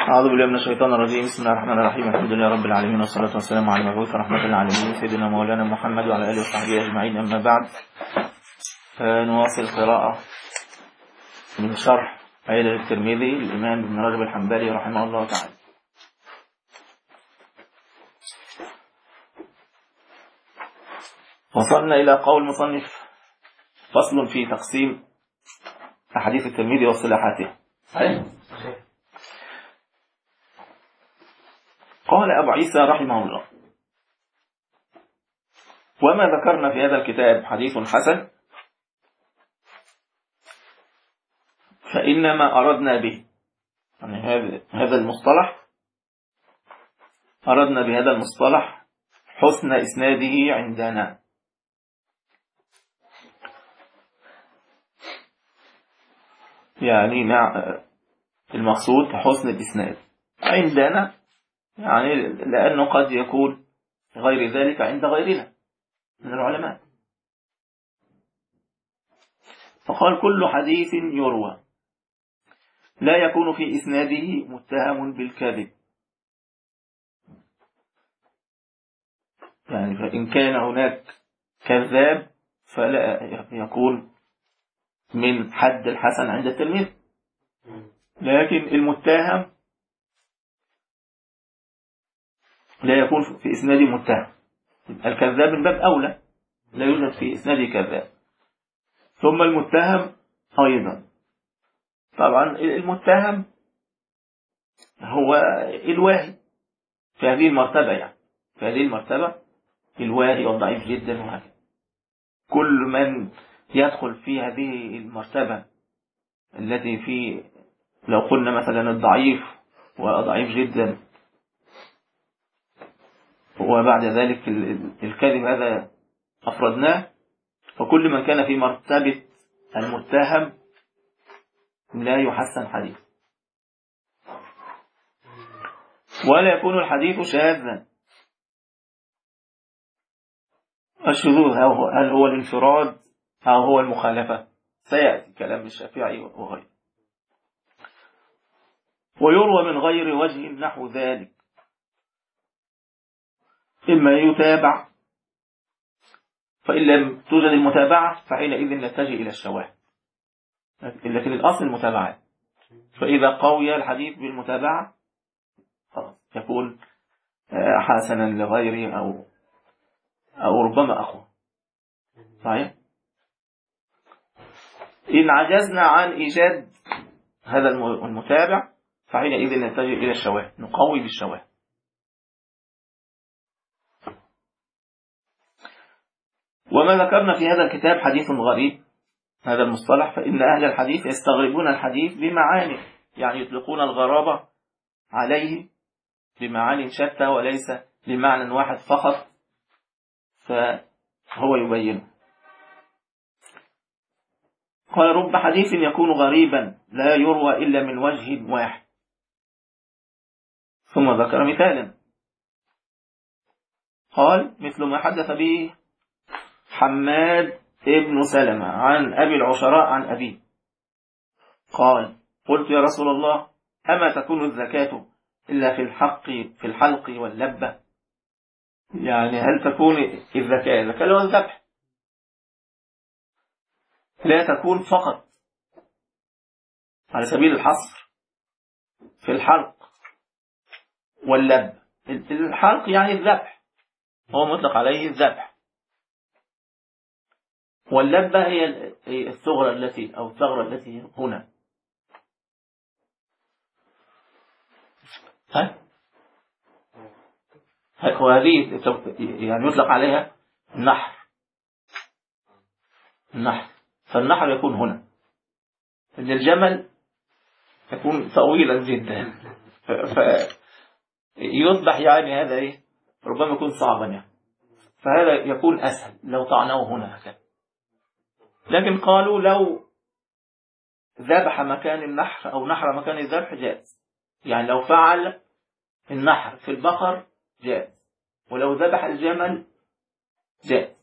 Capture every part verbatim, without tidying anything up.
أعوذ بالله من الشيطان الرجيم. بسم الله الرحمن الرحيم. الحمد لله رب العالمين، والصلاة والسلام على المبعوث رحمة للعالمين سيدنا مولانا محمد وعلى آله وصحبه أجمعين. أما بعد، نواصل قراءة من شرح علل الترمذي للإمام ابن رجب الحنبلي رحمه الله تعالى. وصلنا إلى قول مصنف: فصل في تقسيم أحاديث الترمذي وصلاحاته. قال أبو عيسى رحمه الله: وما ذكرنا في هذا الكتاب حديث حسن فإنما أردنا به، يعني هذا المصطلح أردنا بهذا المصطلح حسن إسناده عندنا. يعني المقصود حسن الإسناد عندنا، يعني لأنه قد يكون غير ذلك عند غيرنا من العلماء. فقال: كل حديث يروى لا يكون في إسناده متهم بالكذب، يعني فإن كان هناك كذاب فلا يكون من حد الحسن عند التلميذ، لكن المتهم لا يكون في إسناده متهم. الكذاب من باب أولى لا يوجد في إسناده كذاب، ثم المتهم أيضا. طبعا المتهم هو الواهي في هذه المرتبة، يعني في هذه المرتبة الواهي والضعيف جدا، وهكذا كل من يدخل في هذه المرتبة التي في، لو قلنا مثلا الضعيف وضعيف جدا وبعد ذلك الكذب هذا أفردناه، فكل من كان في مرتبة المتهم لا يحسن حديث، ولا يكون الحديث شاذا. الشذوذ هل هو الانفراد أو هو المخالفة؟ سيأتي كلام الشافعي وغيره. ويروى من غير وجه نحو ذلك، إما يتابع، فإن لم توجد المتابعة فحينئذ نتجه إلى الشواهد، لكن الأصل المتابعات. فإذا قوي الحديث بالمتابعة يكون حسنا لغيره أو أو ربما أقوى. صحيح؟ إن عجزنا عن إيجاد هذا المتابع فحينئذ نتجه إلى الشواهد، نقوي بالشواهد. وما ذكرنا في هذا الكتاب حديث غريب، هذا المصطلح، فإن أهل الحديث يستغربون الحديث بمعاني، يعني يطلقون الغرابة عليه بمعاني شتى وليس بمعنى واحد فقط، فهو يبينه. قال: رب حديث يكون غريبا لا يروى إلا من وجه واحد. ثم ذكر مثالا، قال: مثل ما حدث به حماد ابن سلمة عن أبي العشراء عن أبيه قال: قلت يا رسول الله، أما تكون الزكاة إلا في الحق في الحلق واللبة؟ يعني هل تكون الزكاة، الزكاة اللي هو الذبح، لا تكون فقط على سبيل الحصر في الحلق واللب؟ الحلق يعني الذبح، هو مطلق عليه الذبح، واللبة هي الثغرة التي أو الثغرة التي هنا. ها؟ وهذه يعني يطلق عليها النحر، النحر فالنحر يكون هنا، إن الجمل يكون طويلا جدا فيذبح، يعني هذا إيه ربما يكون صعبا، يعني فهذا يكون أسهل لو طعناه هنا هكذا. لكن قالوا لو ذبح مكان النحر أو نحر مكان الذبح جاز، يعني لو فعل النحر في البقر جاز، ولو ذبح الجمل جاز،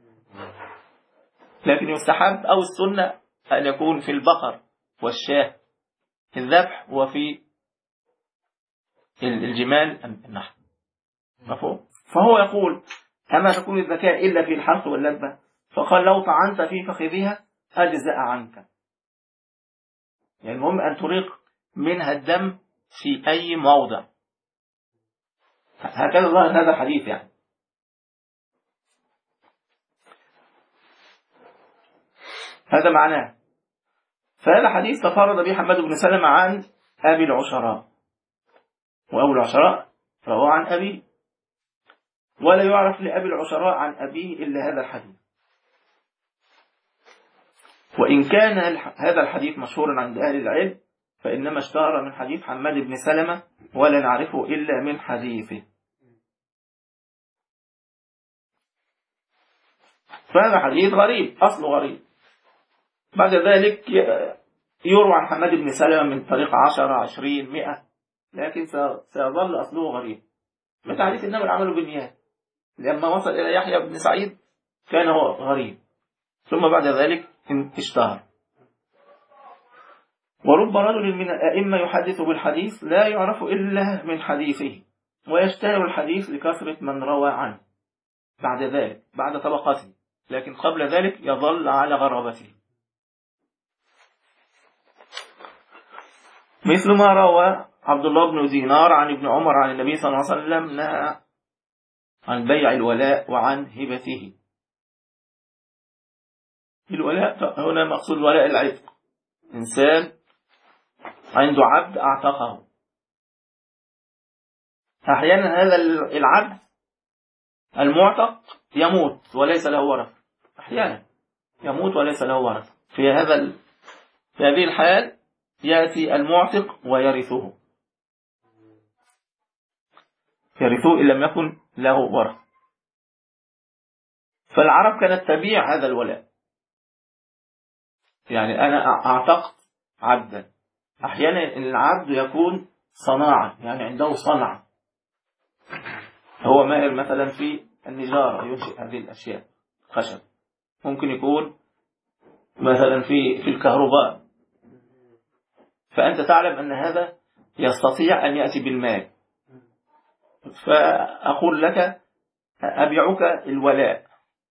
لكن يستحب أو السنة أن يكون في البقر والشاه الذبح وفي الجمال أم النحل. مفهوم؟ فهو يقول أما تكون الذكاء إلا في الحرث واللبة؟ فقال لو طعنت في فخذها أجزأ عنك. يعني المهم أن تريق منها الدم في أي موضع. هكذا ظاهر هذا الحديث يعني. هذا معناه. فهذا حديث تفرد به حماد بن سلمة عن أبي العشراء، وأبو العشراء رواه عن أبي، ولا يعرف لأبي العشراء عن أبيه إلا هذا الحديث. وإن كان هذا الحديث مشهورا عند أهل العلم فإنما اشتهر من حديث حماد بن سلمة ولا نعرفه إلا من حديثه. فهذا حديث غريب، أصله غريب. بعد ذلك يروى عن حماد بن سلمة من طريق عشرة عشرين مئة، لكن سيظل أصله غريب. مثل حديث إنما العمل بالنيات، لما وصل إلى يحيى بن سعيد كان هو غريب، ثم بعد ذلك اشتهر. ورب رجل من الأئمة يحدث بالحديث لا يعرف إلا من حديثه، ويشتهر الحديث لكثرة من روى عنه بعد ذلك بعد طبقته، لكن قبل ذلك يظل على غرابته. مثل ما روى عبد الله بن دينار عن ابن عمر عن النبي صلى الله عليه وسلم نهى عن بيع الولاء وعن هبته. الولاء هنا مقصود ولاء العتق، إنسان عنده عبد أعتقه، أحيانا هذا العبد المعتق يموت وليس له ورث، أحيانا يموت وليس له ورث. في هذا في هذه الحال يأتي المعتق ويرثه، يرثه إن لم يكن له ورث. فالعرب كانت تبيع هذا الولاء، يعني أنا أعتقت عبدا، أحيانا العبد يكون صناعا، يعني عنده صنعة، هو ماهر مثلا في النجارة ينشئ هذه الأشياء، خشب، ممكن يكون مثلا في في الكهرباء، فأنت تعلم أن هذا يستطيع أن يأتي بالمال، فأقول لك أبيعك الولاء،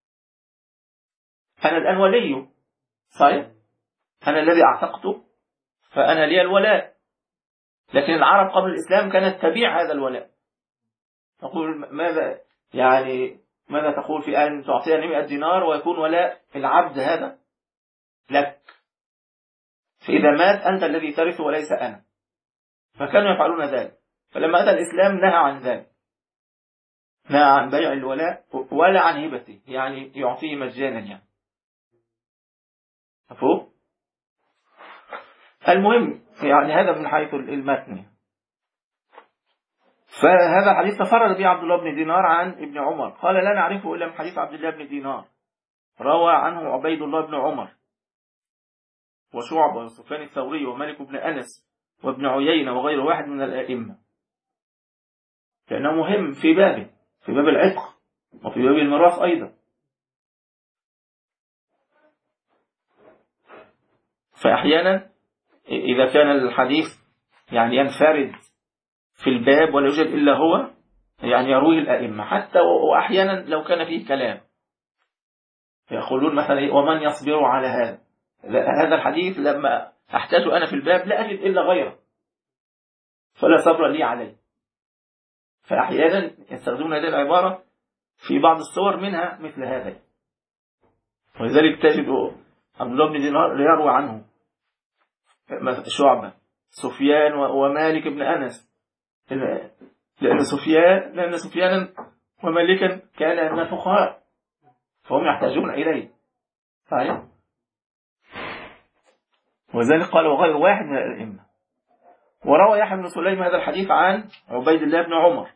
أنا الآن ولي صحيح، أنا الذي أعتقته فأنا لي الولاء. لكن العرب قبل الإسلام كانت تبيع هذا الولاء، تقول ماذا يعني ماذا تقول في أن تعطيني مئة دينار ويكون ولاء العبد هذا لك، فإذا مات أنت الذي ترث وليس أنا. فكانوا يفعلون ذلك. فلما أتى الإسلام نهى عن ذلك، نهى عن بيع الولاء ولا عن هبته، يعني يعطيه مجانا يعني. مفهوم؟ المهم يعني هذا من حيث المتن. فهذا الحديث تفرد به عبد الله بن دينار عن ابن عمر، قال لا نعرفه إلا من حديث عبد الله بن دينار، روى عنه عبيد الله بن عمر وشعبة وسفيان الثوري ومالك بن أنس وابن عيينة وغير واحد من الأئمة، لأنه مهم في بابه، في باب العتق وفي باب الميراث أيضا. فأحيانا إذا كان الحديث يعني ينفرد في الباب ولا يوجد إلا هو، يعني يرويه الأئمة، حتى وأحيانا لو كان فيه كلام يقولون مثلا ومن يصبر على هذا هذا الحديث لما أحتاج أنا في الباب لا أجد إلا غيره فلا صبر لي عليه. فأحيانا يستخدمون هذه العبارة في بعض الصور منها مثل هذا، ولذلك تجد عبد الله بن دينار يروى عنه شعبة سفيان ومالك بن أنس، لأن سفيان لأن سفيانا ومالكا كان من الفقهاء فهم يحتاجون إليه صحيح. وذلك قال وغير واحد من الأئمة. وروى يحيى بن سليم هذا الحديث عن عبيد الله بن عمر،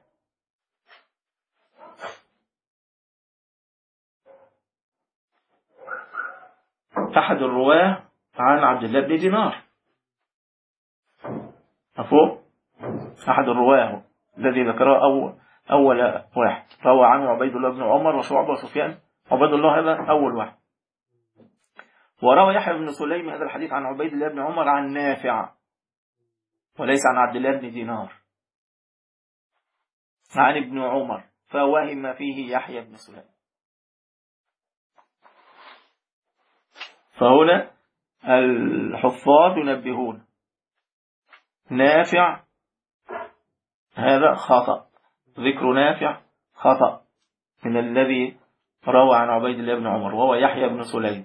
أحد الرواه عن عبد الله بن دينار، مفهوم؟ أحد الرواه الذي ذكره أول, أول واحد روى عنه عبيد الله بن عمر وشعبة وسفيان، عبيد الله هذا أول واحد. وروى يحيى بن سليم هذا الحديث عن عبيد الله بن عمر عن نافع وليس عن عبد الله بن دينار. عن ابن عمر فوهم فيه يحيى بن سليم. فهنا الحفاظ ينبهون نافع هذا خطأ، ذكر نافع خطأ من الذي روى عن عبيد الله بن عمر وهو يحيى بن سليم.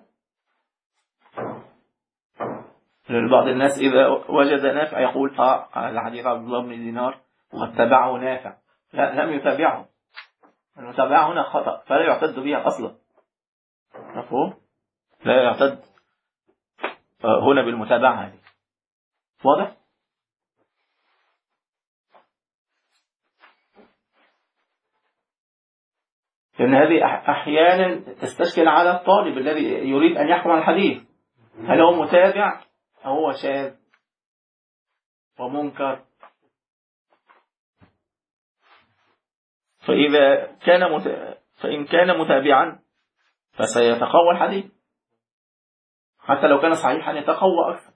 بعض الناس إذا وجد نافع يقول آه على حديث عبد الله بن دينار وقد تبعه نافع. لا، لم يتبعه، المتابعة هنا خطأ فلا يعتد بها أصلا. مفهوم؟ لا يعتد هنا بالمتابعة هذه. واضح؟ لأن هذه أحيانا تستشكل على الطالب الذي يريد أن يحكم على الحديث، هل هو متابع أو هو شاذ ومنكر؟ فإذا كان مت... فإن كان متابعا فسيتقوى الحديث، حتى لو كان صحيحا يتقوى أكثر.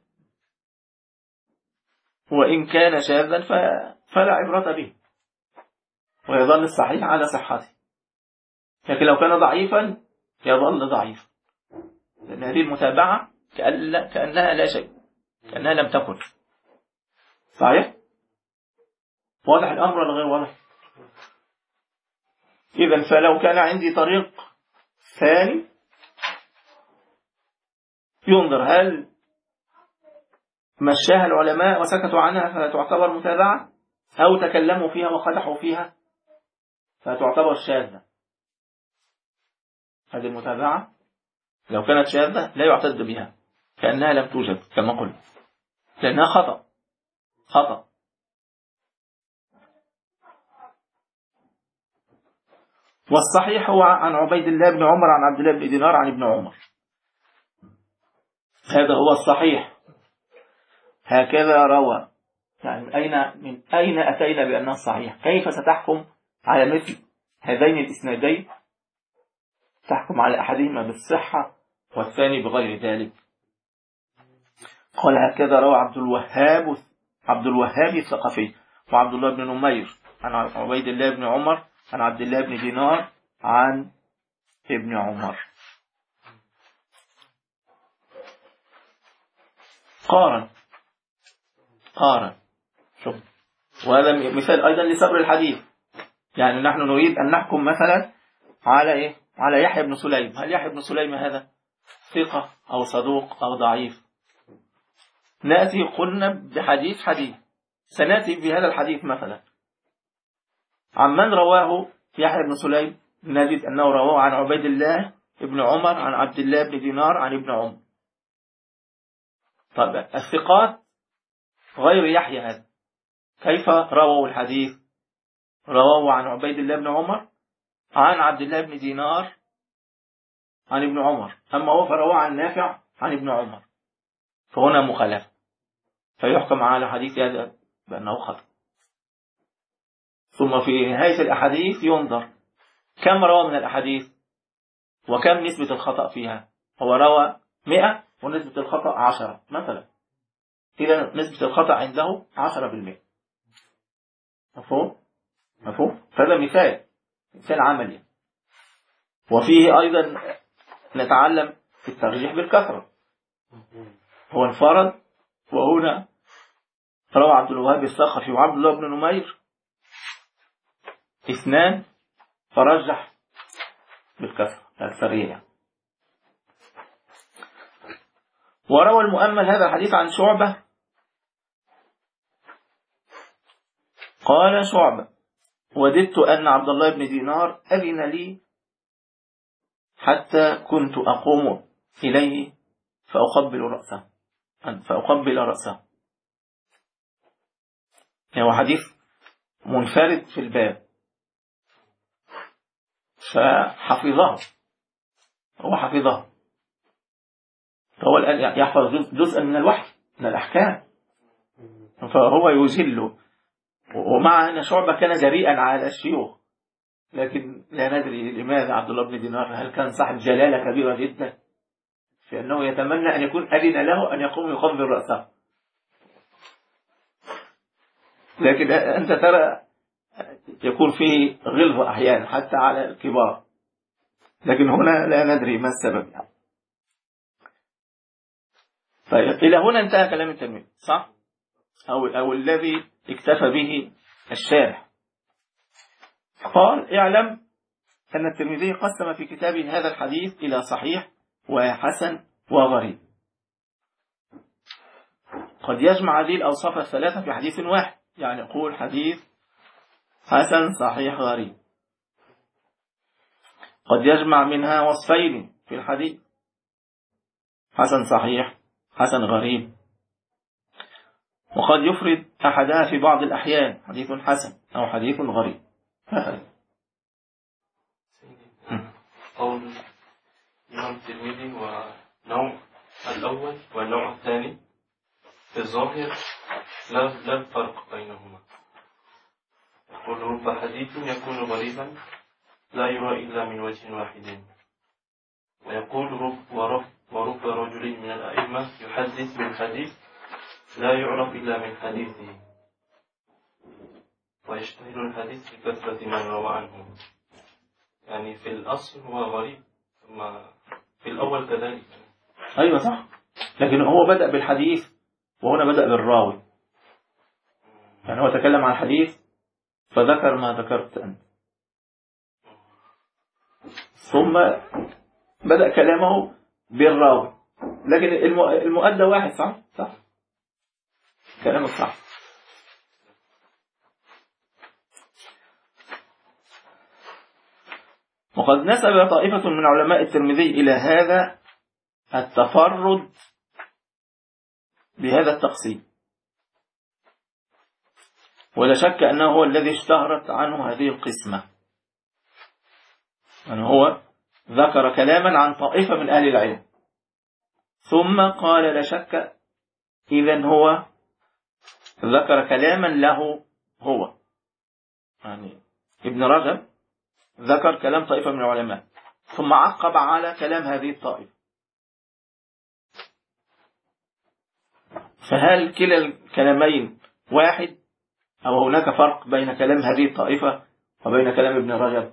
وإن كان شاذا ف... فلا عبرة به ويظل الصحيح على صحته، لكن لو كان ضعيفا يظل ضعيف، لأن هذه المتابعة كأن... كأنها لا شيء، كأنها لم تكن. صحيح؟ واضح الأمر ولا غير واضح؟ إذن فلو كان عندي طريق ثاني ينظر هل مشاها العلماء وسكتوا عنها فتعتبر متابعة، أو تكلموا فيها وقدحوا فيها فتعتبر شاذة. هذه المتابعة لو كانت شاذة لا يعتد بها، كأنها لم توجد كما قلت، لأنها خطأ خطأ. والصحيح هو عن عبيد الله بن عمر عن عبد الله بن دينار عن ابن عمر، هذا هو الصحيح، هكذا روى. يعني أين من أين أتينا بأنه صحيح؟ كيف ستحكم على مثل هذين الإسنادين؟ تحكم على أحدهما بالصحة والثاني بغير ذلك. قال هكذا روى عبد الوهاب عبد الوهاب الثقفي وعبد الله بن نمير عن عبيد الله بن عمر عن عبد الله بن دينار عن ابن عمر. قارن قارن شوف، وهذا مثال أيضا لصبر الحديث. يعني نحن نريد أن نحكم مثلا على إيه؟ على يحيى بن سليم، هل يحيى بن سليم هذا ثقة أو صدوق أو ضعيف؟ نأتي قلنا بحديث حديث، سنأتي بهذا الحديث مثلا عن من رواه يحيى بن سليم، نجد أنه رواه عن عبيد الله ابن عمر عن عبد الله بن دينار عن ابن عمر. طب الثقات غير يحيى هذا كيف رووا الحديث؟ رواه عن عبيد الله بن عمر عن عبد الله بن دينار عن ابن عمر، أما هو فرواه عن نافع عن ابن عمر، فهنا مخالفة، فيحكم على حديث هذا بأنه خطأ. ثم في نهاية الأحاديث ينظر كم روى من الأحاديث وكم نسبة الخطأ فيها. هو روى مئة ونسبة الخطأ عشرة مثلا، إذا نسبة الخطأ عنده عشرة بالمئة. مفهوم؟ مفهوم؟ فهذا مثال مثال عملي. وفيه أيضا نتعلم في الترجيح بالكثرة. هو انفرد، وهنا روى عبد الوهاب الثقفي وعبد الله بن نمير اثنان، فرجح بالكثرة الأكثرية. وروى المؤمل هذا الحديث عن شعبة قال شعبة: وددت أن عبد الله بن دينار أذن لي حتى كنت أقوم إليه فأقبل رأسه فأقبل رأسه. هو حديث منفرد في الباب فحفظه، هو حفظه، فهو الآن يحفظ جزءا من الوحي من الأحكام، فهو يجله. ومع أن شعبة كان جريئا على الشيوخ، لكن لا ندري لماذا عبد الله بن دينار، هل كان صاحب جلالة كبيرة جدا في أنه يتمنى أن يكون أذن له أن يقوم يقبل رأسه. لكن أنت ترى يكون فيه غلظ أحيانا حتى على الكبار، لكن هنا لا ندري ما السبب يعني. طيب إلى هنا انتهى كلام الترمذي صح؟ أو, أو الذي اكتفى به الشارح. قال اعلم أن الترمذي قسم في كتابه هذا الحديث إلى صحيح وحسن وغريب. قد يجمع هذه الأوصاف الثلاثة في حديث واحد، يعني يقول حديث حسن صحيح غريب. قد يجمع منها وصفين في الحديث، حسن صحيح حسن غريب. وقد يفرد أحدها في بعض الأحيان، حديث حسن أو حديث غريب. قول الإمام الترمذي ونوع الأول والنوع الثاني في الظاهر لا لا فرق بينهما. يقول رب حديث يكون غريبا لا يرى إلا من وجه واحد، ويقول رب ورب ورب رجل من الأئمة يحدث من حديث لا يعرف إلا من حديثه، ويشتهر الحديث بكثرة من روى عنه. يعني في الأصل هو غريب، ثم في الأول كذلك. أيوة صح، لكن هو بدأ بالحديث وهنا بدأ بالراوي. يعني هو تكلم عن الحديث فذكر ما ذكرت أنت، ثم بدأ كلامه بالراوي، لكن المؤدى واحد. صح صح كلامك صح. وقد نسب طائفة من علماء الترمذي إلى هذا التفرد بهذا التقسيم، ولا شك أنه هو الذي اشتهرت عنه هذه القسمة. يعني هو ذكر كلاما عن طائفة من أهل العلم ثم قال لا شك إذن هو ذكر كلاما له هو. يعني ابن رجب ذكر كلام طائفة من العلماء ثم عقب على كلام هذه الطائفة. فهل كلا الكلامين واحد أو هناك فرق بين كلام هذه الطائفة وبين كلام ابن رجب؟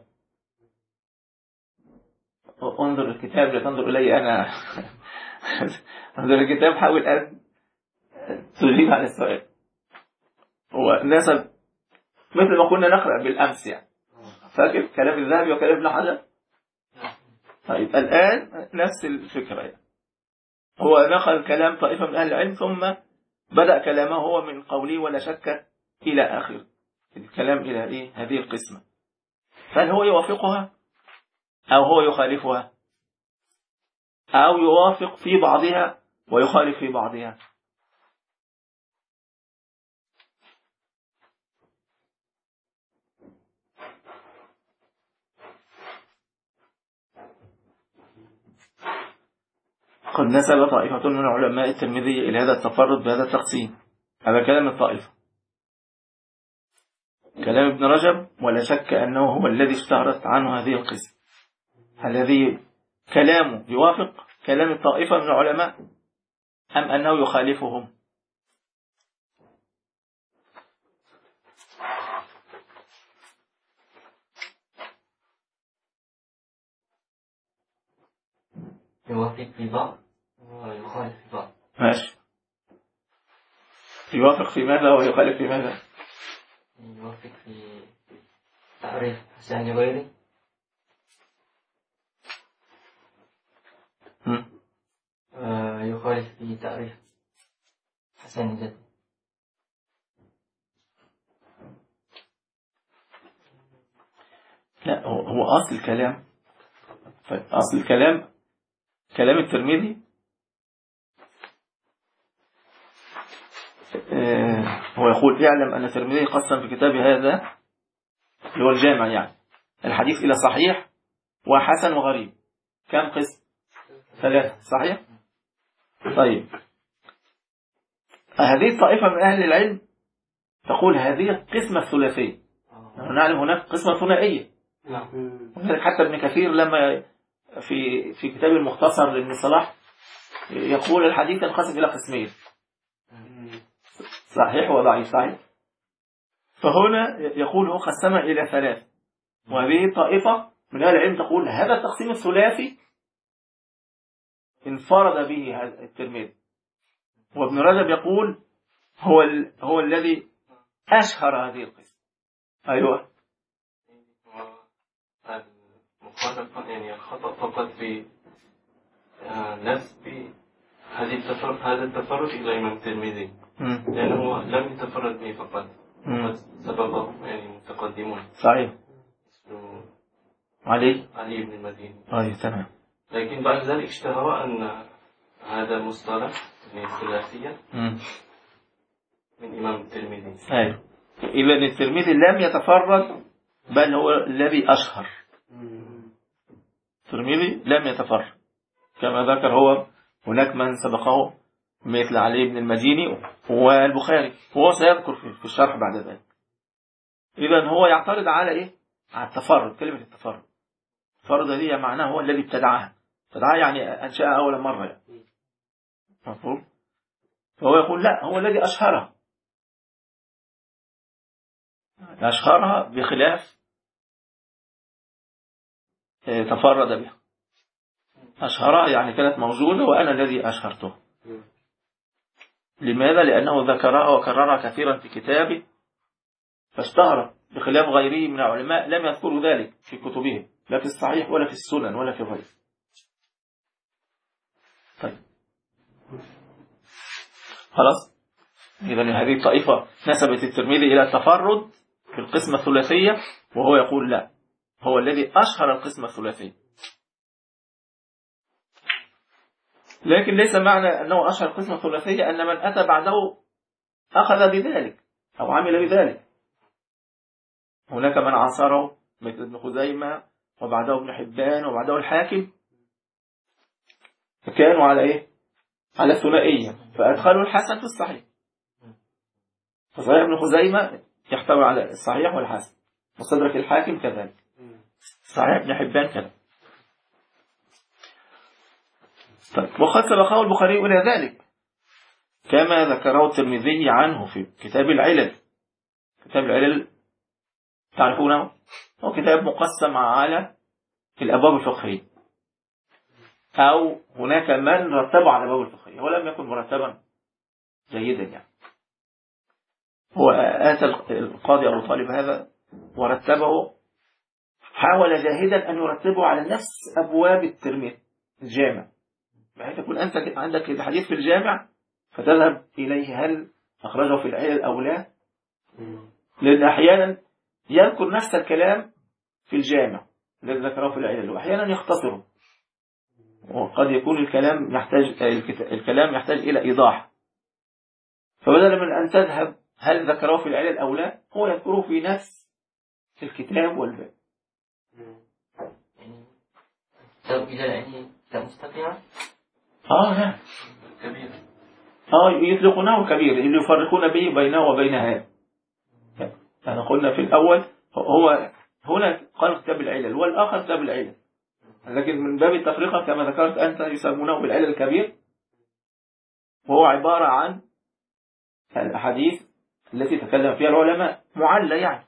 انظر الكتاب لا تنظر إلي أنا. انظر الكتاب، حاول أن تجيب على السؤال. هو نسب مثل ما كنا نقرأ بالأمس، يعني فاكر كلام الذهبي وكلام ابن حجر؟ طيب الآن نفس الفكرة، يعني هو نقل كلام طائفة من أهل العلم ثم بدأ كلامه هو من قوله ولا شك إلى آخر الكلام إلى إيه هذه القسمة. فهل هو يوافقها أو هو يخالفها أو يوافق في بعضها ويخالف في بعضها؟ قد نسب طائفة من علماء الترمذي إلى هذا التفرد بهذا التقسيم. هذا كلام الطائفة، كلام ابن رجب ولا شك أنه هو الذي اشتهرت عنه هذه القسم، الذي كلامه يوافق كلام الطائفة من العلماء أم أنه يخالفهم؟ يوافق في بعض ويخالف في بعض. ماشي، يوافق في ماذا ويخالف في ماذا؟ يوافق في تعريف حسن غيره، يخالف في تعريف حسن ذاته. لا، هو أصل الكلام، أصل الكلام كلام الترمذي هو يقول اعلم أن الترمذي قسم في كتابه هذا اللي هو الجامع يعني الحديث إلى صحيح وحسن وغريب. كم قسم؟ ثلاثة. صحيح؟ طيب هذه الطائفة من أهل العلم تقول هذه القسمة الثلاثية. نحن نعلم هناك قسمة ثنائية، وذلك حتى ابن كثير لما في في كتاب المختصر لابن صلاح يقول الحديث ينقسم إلى قسمين، صحيح وضعيف. صحيح. فهنا يقول هو قسمها إلى ثلاث، وهذه طائفة من أهل العلم تقول هذا التقسيم الثلاثي انفرد به الترمذي، وابن رجب يقول هو ال... هو الذي أشهر هذه القسم. أيوة، المخالفة يعني الخطأ فقط في نسب هذه التفرد هذا التفرد إلى الإمام الترمذي، لأنه لم يتفرد به فقط، وقد سبقه يعني متقدمون. صحيح. علي علي بن المديني. أي تمام. لكن بعد ذلك اشتهر أن هذا المصطلح من الثلاثية من إمام الترمذي. أيوة، إذا الترمذي لم يتفرد بل هو الذي أشهر. الترمذي لم يتفرد كما ذكر هو، هناك من سبقه مثل علي بن المديني والبخاري، وهو سيذكر في الشرح بعد ذلك. إذا هو يعترض على إيه؟ على التفرد. كلمة التفرد التفرد هذه معناه هو الذي ابتدعها، ابتدعها يعني أنشأها أول مرة يعني. مفهوم؟ فهو يقول لا، هو الذي أشهرها أشهرها بخلاف تفرد بها. أشهرها يعني كانت موجودة وأنا الذي أشهرته. لماذا؟ لأنه ذكرها وكررها كثيرا في كتابه فاشتهر، بخلاف غيره من العلماء لم يذكروا ذلك في كتبهم، لا في الصحيح ولا في السنن ولا في غيره. طيب خلاص. إذا هذه الطائفة نسبت الترمذي إلى التفرد في القسمة الثلاثية، وهو يقول لا، هو الذي أشهر القسمة الثلاثية. لكن ليس معنى أنه أشهر القسمة الثلاثية أن من أتى بعده أخذ بذلك أو عمل بذلك. هناك من عاصره مثل ابن خزيمة وبعده ابن حبان وبعده الحاكم، فكانوا على إيه؟ على الثنائية، فأدخلوا الحسن في الصحيح. فصحيح ابن خزيمة يحتوي على الصحيح والحسن، مستدرك الحاكم كذلك، صحيح ابن حبان كذلك. طيب، وقد سبقه البخاري إلى ذلك كما ذكره الترمذي عنه في كتاب العلل. كتاب العلل تعرفونه، هو كتاب مقسم على الأبواب الفقهية، أو هناك من رتبه على الأبواب الفقهية ولم يكن مرتبا جيدا يعني. هو آتى القاضي أبو طالب هذا ورتبه، حاول جاهدا أن يرتبه على نفس أبواب الترمذي الجامع، بحيث تكون أنت عندك الحديث في الجامع فتذهب إليه هل أخرجه في العلل أو لا، لأن أحيانا يذكر نفس الكلام في الجامع الذي ذكره في العلل، وأحيانا يختصره، وقد يكون الكلام يحتاج الكلام يحتاج إلى إيضاح. فبدلا من أن تذهب هل ذكره في العلل أو لا، هو يذكره في نفس الكتاب والباب. يعني إلى العلم كمستقيمة؟ آه نعم، كبير. آه يطلقونه كبير، اللي يفرقون به بينه وبين هذا. يعني قلنا في الأول هو هنا قال كتاب العلل والآخر كتاب العلل، لكن من باب التفرقة كما ذكرت أنت يسمونه بالعلل الكبير، وهو عبارة عن الأحاديث التي تكلم فيها العلماء معلة يعني،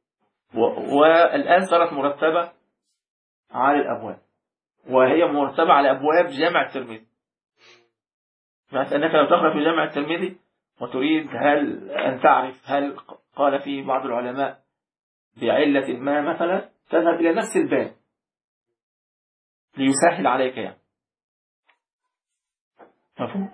والآن صارت مرتبة على الأبواب، وهي مرتبة على أبواب جامع الترمذي. بحيث أنك لو تقرأ في جامع الترمذي وتريد هل أن تعرف هل قال فيه بعض العلماء بعلة ما مثلا، تذهب إلى نفس الباب ليسهل عليك يعني. مفهوم؟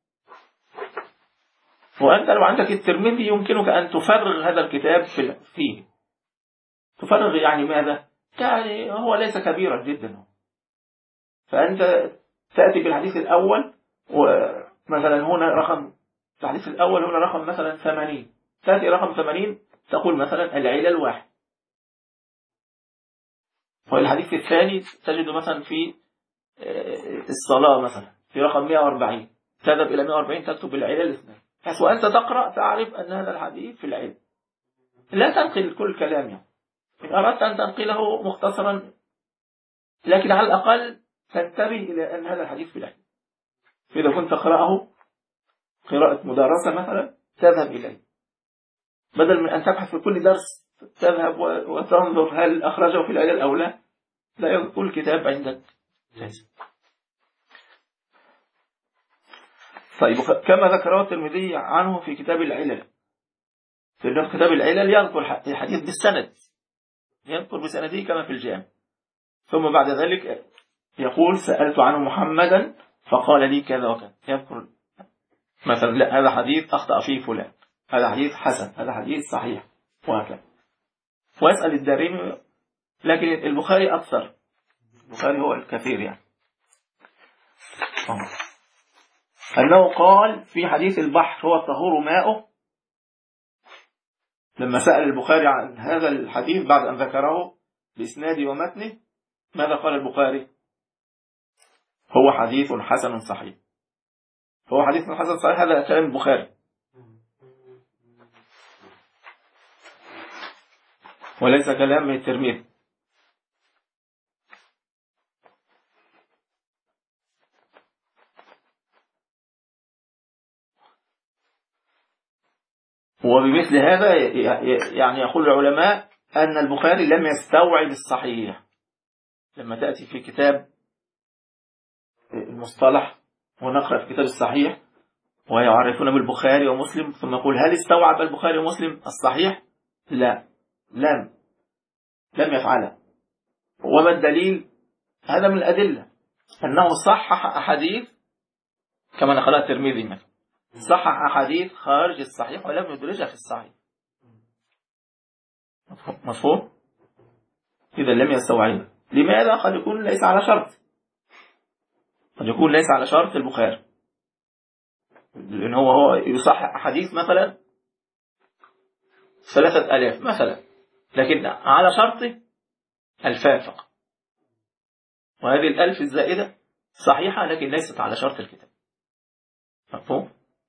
وأنت لو عندك الترمذي يمكنك أن تفرغ هذا الكتاب فيه. تفرغ يعني ماذا؟ يعني هو ليس كبيرا جدا، فأنت تأتي بالحديث الأول، ومثلا هنا رقم الحديث الأول هنا رقم مثلا ثمانين، تأتي رقم ثمانين تقول مثلا العلل واحد، والحديث الثاني تجد مثلا في الصلاة مثلا في رقم مئة وأربعين، تذهب إلى مئة وأربعين تكتب العلل الاثنين، حيث وأنت تقرأ تعرف أن هذا الحديث في العلل. لا تنقل كل كلام يعني، إن أردت أن تنقله مختصرا، لكن على الأقل تنتبه إلى أن هذا الحديث في العلل. فإذا كنت تقرأه قراءة مدارسة مثلا تذهب إليه، بدل من أن تبحث في كل درس تذهب وتنظر هل أخرجه في العلل أو لا، لا يكون الكتاب عندك جاهز. طيب كما ذكره الترمذي عنه في كتاب العلل، في كتاب العلل يذكر الحديث بالسند، يذكر بسنده كما في الجامع، ثم بعد ذلك يقول سألت عنه محمدا فقال لي كذا وكذا، يذكر مثلا لا هذا حديث أخطأ فيه فلان، هذا حديث حسن، هذا حديث صحيح، وهكذا. ويسأل الدارمي، لكن البخاري أكثر، البخاري هو الكثير يعني. أنه قال في حديث البحر هو الطهور ماؤه، لما سأل البخاري عن هذا الحديث بعد أن ذكره بإسناده ومتنه، ماذا قال البخاري؟ هو حديث حسن صحيح، هو حديث حسن صحيح، هذا كلام البخاري وليس كلام الترمذي. وبمثل هذا يعني يقول العلماء أن البخاري لم يستوعب الصحيح. لما تأتي في كتاب المصطلح ونقرأ في كتاب الصحيح ويعرفون بالبخاري ومسلم، ثم يقول هل استوعب البخاري ومسلم الصحيح؟ لا، لم لم يفعله. وما الدليل؟ هذا من الأدلة أنه صحح أحاديث كما نقلها الترمذي مثلا، صحح أحاديث خارج الصحيح ولم يدرجها في الصحيح. مفهوم؟ إذا لم يستوعب. لماذا؟ قد يكون ليس على شرط، قد يكون ليس على شرط البخاري، لأن هو هو يصحح أحاديث مثلا ثلاثة ألاف مثلا، لكن على شرط ألفان فقط، وهذه الألف الزائدة صحيحة لكن ليست على شرط الكتاب. مفهوم؟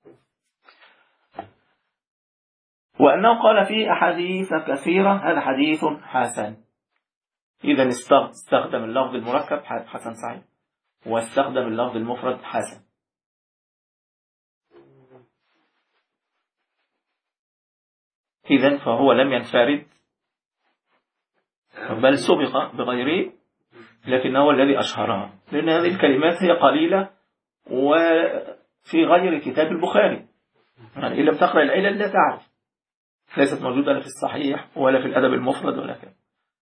وأنه قال في أحاديث كثيرة هذا حديث حسن. إذا استخدم اللفظ المركب حسن صحيح، واستخدم اللفظ المفرد حسن. إذن فهو لم ينفرد بل سبق بغيره، لكنه الذي أشهرها، لأن هذه الكلمات هي قليلة وفي غير كتاب البخاري، يعني إن لم تقرأ العلل لا تعرف، ليست موجودة لا في الصحيح ولا في الأدب المفرد ولا كذا.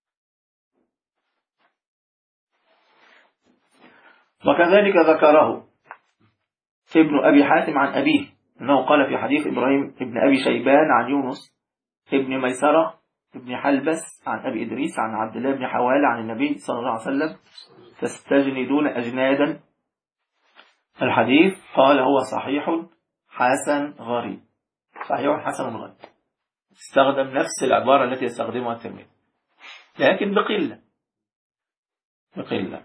وكذلك ذكره ابن أبي حاتم عن أبيه أنه قال في حديث إبراهيم ابن أبي شيبان عن يونس ابن ميسرة ابن حلبس عن أبي إدريس عن عبد الله بن حوالة عن النبي صلى الله عليه وسلم تستجندون أجنادا. الحديث قال هو صحيح حسن غريب، صحيح حسن غريب، استخدم نفس العبارة التي يستخدمها الترمذي لكن بقلة بقلة.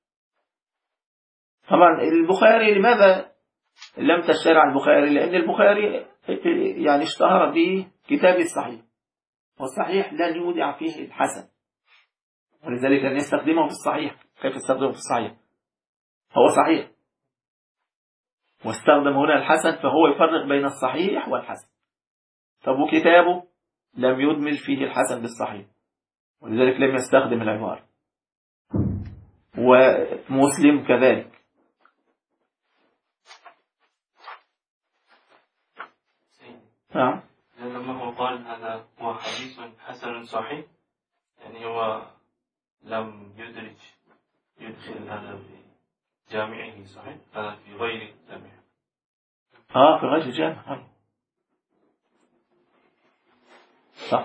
طبعا البخاري لماذا لم تشتهر البخاري؟ لأن البخاري يعني اشتهر بكتاب الصحيح، والصحيح لن يودع فيه الحسن، ولذلك لن يستخدمه في الصحيح. كيف يستخدمه في الصحيح؟ هو صحيح، واستخدم هنا الحسن، فهو يفرق بين الصحيح والحسن. طب وكتابه لم يدمج فيه الحسن بالصحيح، ولذلك لم يستخدم العبارة. ومسلم كذلك. نعم. لما هو قال هذا هو حديث حسن صحيح، يعني هو لم يدرج يدخل هذا في جامعه صحيح، هذا في غير جامعه. اه في غير جامعه صح.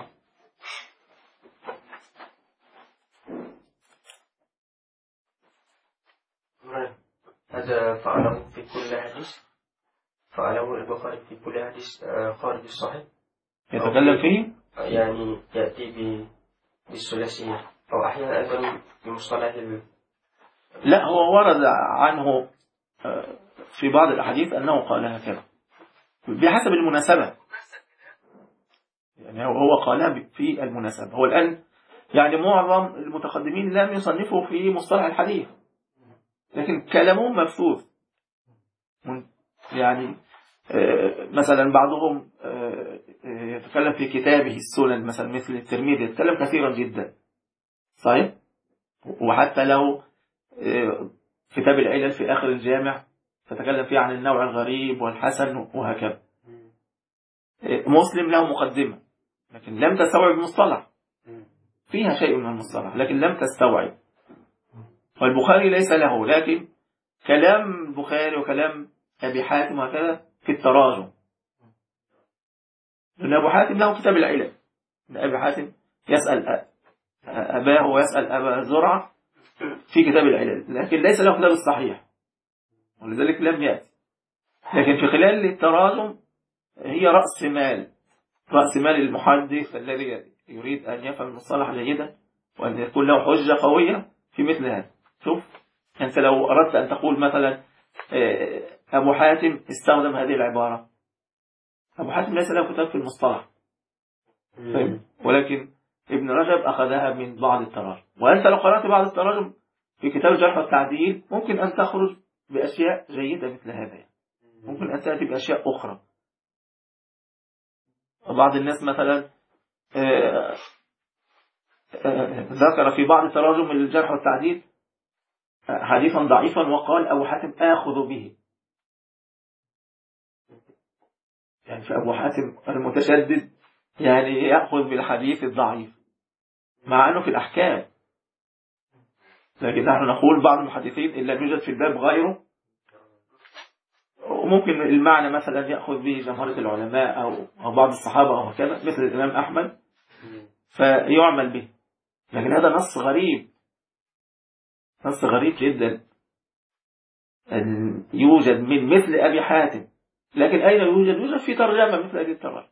هذا فعله في كل حديث، فعله البخاري في كل حديث خارج الصحيح يتكلم فيه، يعني يأتي بالثلاثية أو أحيانا أيضا بمصطلح. لا هو ورد عنه في بعض الأحاديث أنه قال هكذا بحسب المناسبة، يعني هو قال في المناسبة. هو الآن يعني معظم المتقدمين لم يصنفوا في مصطلح الحديث، لكن كلامه مبثوث، يعني مثلا بعضهم يتكلم في كتابه السنن مثلا مثل الترمذي يتكلم كثيرا جدا صحيح، وحتى لو كتاب العلل في آخر الجامع تتكلم فيه عن النوع الغريب والحسن وهكذا. مسلم له مقدمة لكن لم تستوعب المصطلح، فيها شيء من المصطلح لكن لم تستوعب. والبخاري ليس له، لكن كلام البخاري وكلام أبي حاتم وهكذا في التراجم، لأن أبو حاتم له كتاب العلل، أبي حاتم يسأل أباه ويسأل أبا زرعة في كتاب العلل، لكن ليس له كتاب الصحيح ولذلك لم يأتي. لكن في خلال التراجم هي رأس مال رأس مال المحدث الذي يريد أن يفهم المصطلح جيدا وأن يكون له حجة قوية في مثل هذا. شوف أنت لو أردت أن تقول مثلا أبو حاتم استخدم هذه العبارة، أبو حاتم ليس له كتاب في المصطلح، ولكن ابن رجب أخذها من بعض التراجم. وأنت لو قرأت بعض التراجم في كتاب الجرح والتعديل ممكن أن تخرج بأشياء جيدة مثل هذا يعني. ممكن أن تأتي بأشياء أخرى. بعض الناس مثلا آآ آآ ذكر في بعض التراجم الجرح والتعديل حديثا ضعيفا وقال أبو حاتم آخذ به، يعني في أبو حاتم المتشدد يعني يأخذ بالحديث الضعيف مع أنه في الأحكام. لكن نحن نقول بعض المحدثين إن لم يوجد في الباب غيره، وممكن المعنى مثلا يأخذ به جمهورة العلماء أو أو بعض الصحابة أو هكذا مثل الإمام أحمد فيعمل به. لكن هذا نص غريب، نص غريب جدا أن يوجد من مثل أبي حاتم. لكن أين يوجد؟ يوجد في ترجمة مثل هذه الترجمة،